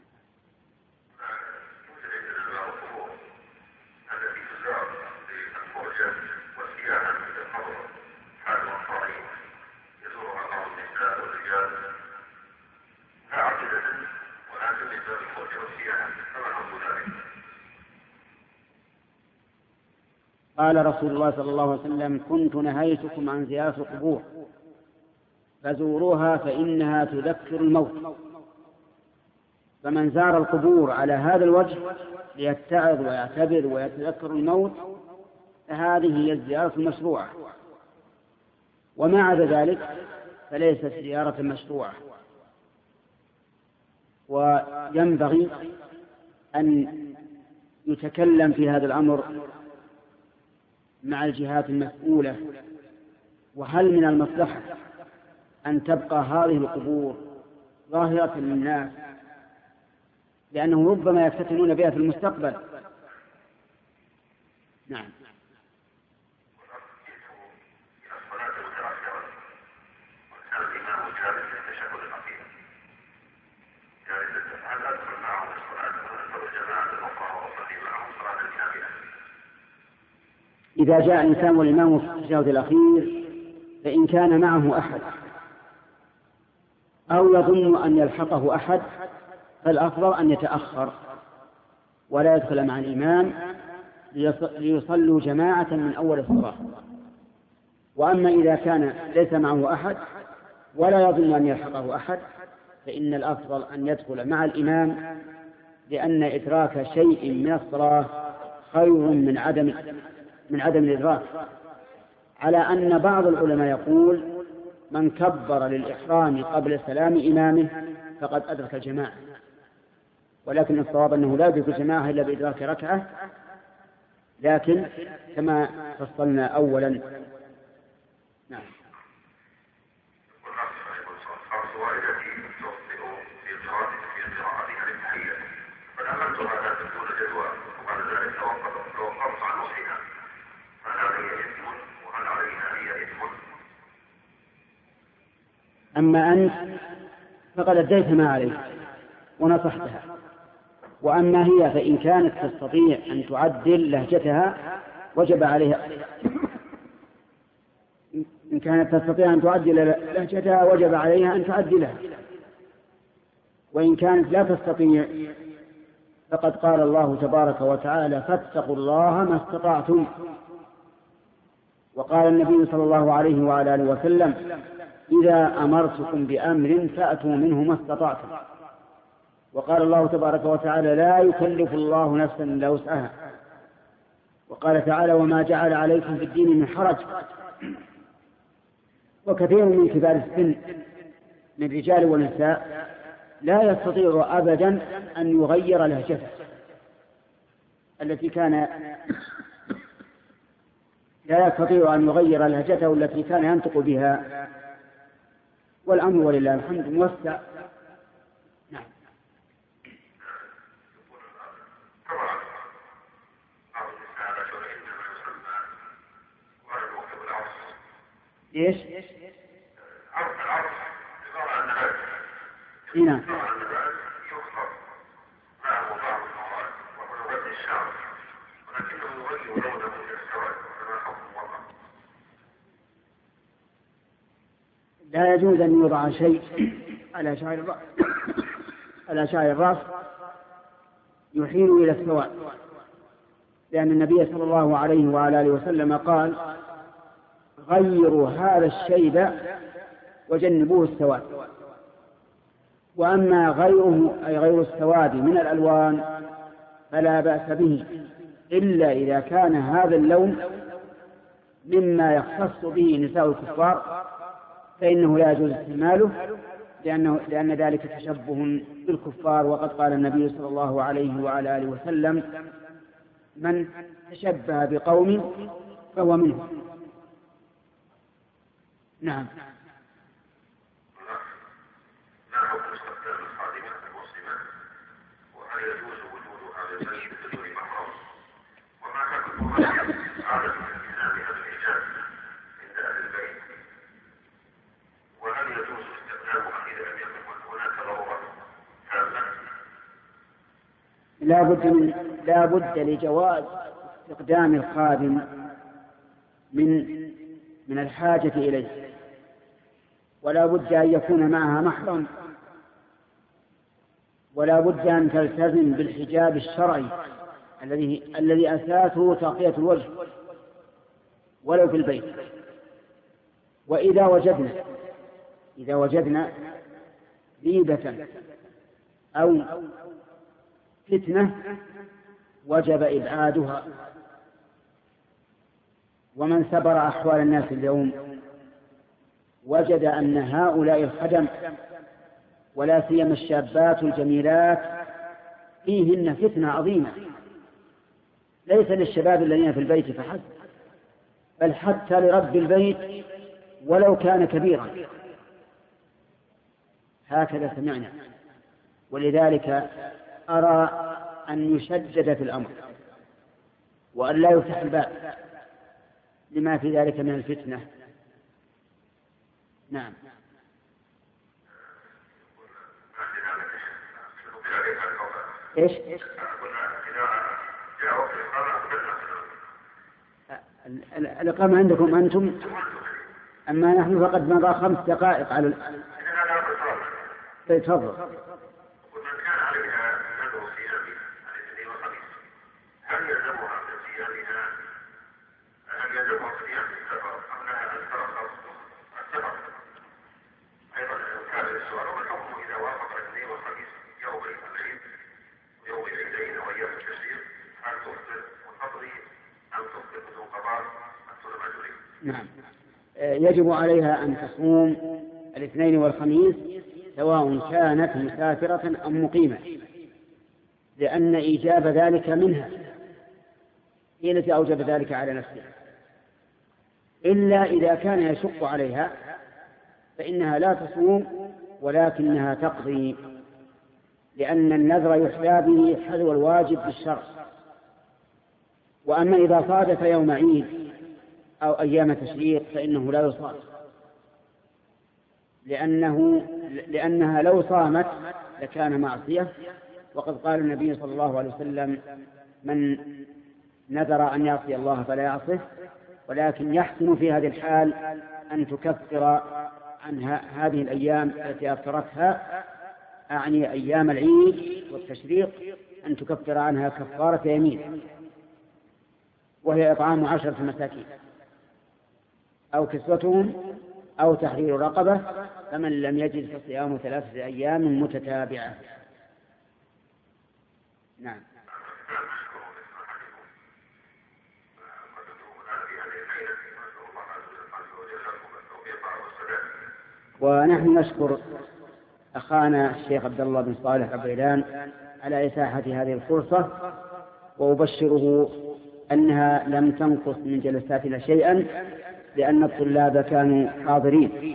قال رسول الله صلى الله عليه وسلم كنت نهيتكم عن زيارة القبور فزوروها فإنها تذكر الموت، فمن زار القبور على هذا الوجه ليتعظ ويعتبر ويتذكر الموت فهذه هي الزيارة المشروعة، وما عدا ذلك فليست زيارة مشروعة. وينبغي أن يتكلم في هذا الأمر مع الجهات المسؤولة، وهل من المصلحة أن تبقى هذه القبور ظاهرة للناس لأنه ربما يفتتنون بها في المستقبل. نعم. إذا جاء الإنسان والإمام في التشهد الأخير فإن كان معه أحد أو يظن أن يلحقه أحد فالأفضل أن يتأخر ولا يدخل مع الإمام ليصلوا جماعة من أول الصلاة. وأما إذا كان ليس معه أحد ولا يظن أن يلحقه أحد فإن الأفضل أن يدخل مع الإمام، لأن إدراك شيء من الصلاة خير من عدم من عدم الإدراك، على أن بعض العلماء يقول من كبر للإحرام قبل سلام إمامه فقد أدرك الجماعة، ولكن الصواب أنه لا يدرك الجماعة إلا بإدراك ركعة، لكن كما فصلنا أولا. نعم. أما أنت فقد أديت ما عليك ونصحتها، وأما هي فإن كانت تستطيع أن تعدل لهجتها وجب عليها إن كانت تستطيع أن تعدل لهجتها وجب عليها أن تعدلها، وإن كانت لا تستطيع فقد قال الله تبارك وتعالى فاتقوا الله ما استطعتم، وقال النبي صلى الله عليه وعلى آله وسلم إذا أمرتكم بأمر فأتوا منه ما استطعتم، وقال الله تبارك وتعالى لا يكلف الله نفسا إلا وسعها، وقال تعالى وما جعل عليكم في الدين من حرج. وكثير من كبار السن من رجال ونساء لا يستطيع أبدا أن يغير لهجته التي كان لا يستطيع أن يغير لهجته التي كان ينطق بها، والأمر ولله الحمد موسع. نعم. ايش؟ عرض العرض عبارة عن نبات. نعم. عبارة عن نبات يخلط معه بعض المواد وهو نبات الشعر، ولكنه يغير لونه من السواد كما حكم وضع. لا يجوز أن يوضع شيء على شعر الرأس على شعر الرأس يحيل إلى السواد، لأن النبي صلى الله عليه وعلى آله وسلم قال غيروا هذا الشيب وجنبوه السواد. وأما غيره أي غير السواد من الألوان فلا بأس به إلا إذا كان هذا اللون مما يختص به نساء الكفار فإنه لا يجوز استعماله، لأنه لأن ذلك تشبه بالكفار، وقد قال النبي صلى الله عليه وعلى آله وسلم من تشبه بقوم فهو منهم. نعم. ما حكم استخدام الخادمة المسلمة، وهل يجوز وجودها للبيت بدون محرم، وما حكم عادة التزامها بالحجاب عند أهل البيت، وهل يجوز استخدامها إذا لم يكن هناك ضرورة تامة؟ لا بد من لا بد لجواز استخدام الخادم من من الحاجة إليه، ولا بد أن يكون معها محرم، ولا بد أن تلتزم بالحجاب الشرعي الذي الذي أساسه تغطية الوجه ولو في البيت. وإذا وجدنا إذا وجدنا ريبة أو فتنة وجب إبعادها. ومن سبر أحوال الناس اليوم وجد أن هؤلاء الخدم ولا سيما الشابات الجميلات فيهن فتنة عظيمة، ليس للشباب الذين في البيت فحسب، بل حتى لرب البيت ولو كان كبيرا. هكذا سمعنا، ولذلك أرى أن يشدد في الأمر وأن لا يفتح الباب لما في ذلك من الفتنة. نعم. إيش؟ الإقامة عندكم أنتم، أما نحن فقد مضى خمس دقائق على ال... تفضل. نعم. يجب عليها أن تصوم الاثنين والخميس سواء كانت مسافرة أم مقيمة، لأن إيجاب ذلك منها هي التي أوجب ذلك على نفسها، إلا إذا كان يشق عليها فإنها لا تصوم ولكنها تقضي، لأن النذر يحيى به حذو الواجب بالشرع. وأما إذا صادف يوم عيد أو أيام تشريق فإنه لا يصام، لأنه لأنها لو صامت لكان معصية، وقد قال النبي صلى الله عليه وسلم: من نذر أن يعصي الله فلا يعصه، ولكن يحسن في هذه الحال أن تكفر عن هذه الأيام التي أفطرتها، أعني أيام العيد والتشريق، أن تكفر عنها كفارة يمين، وهي إطعام عشرة مساكين أو كسوتهم أو تحرير رقبة، فمن لم يجد فصيام ثلاثة أيام متتابعة. نعم. ونحن نشكر أخانا الشيخ عبد الله بن صالح العبيدان على إتاحة هذه الفرصة، وأبشره أنها لم تنقص من جلساتنا شيئا، لأن الطلاب كانوا حاضرين.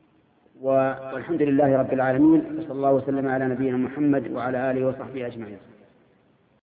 والحمد لله رب العالمين، وصلى الله وسلم على نبينا محمد وعلى آله وصحبه أجمعين.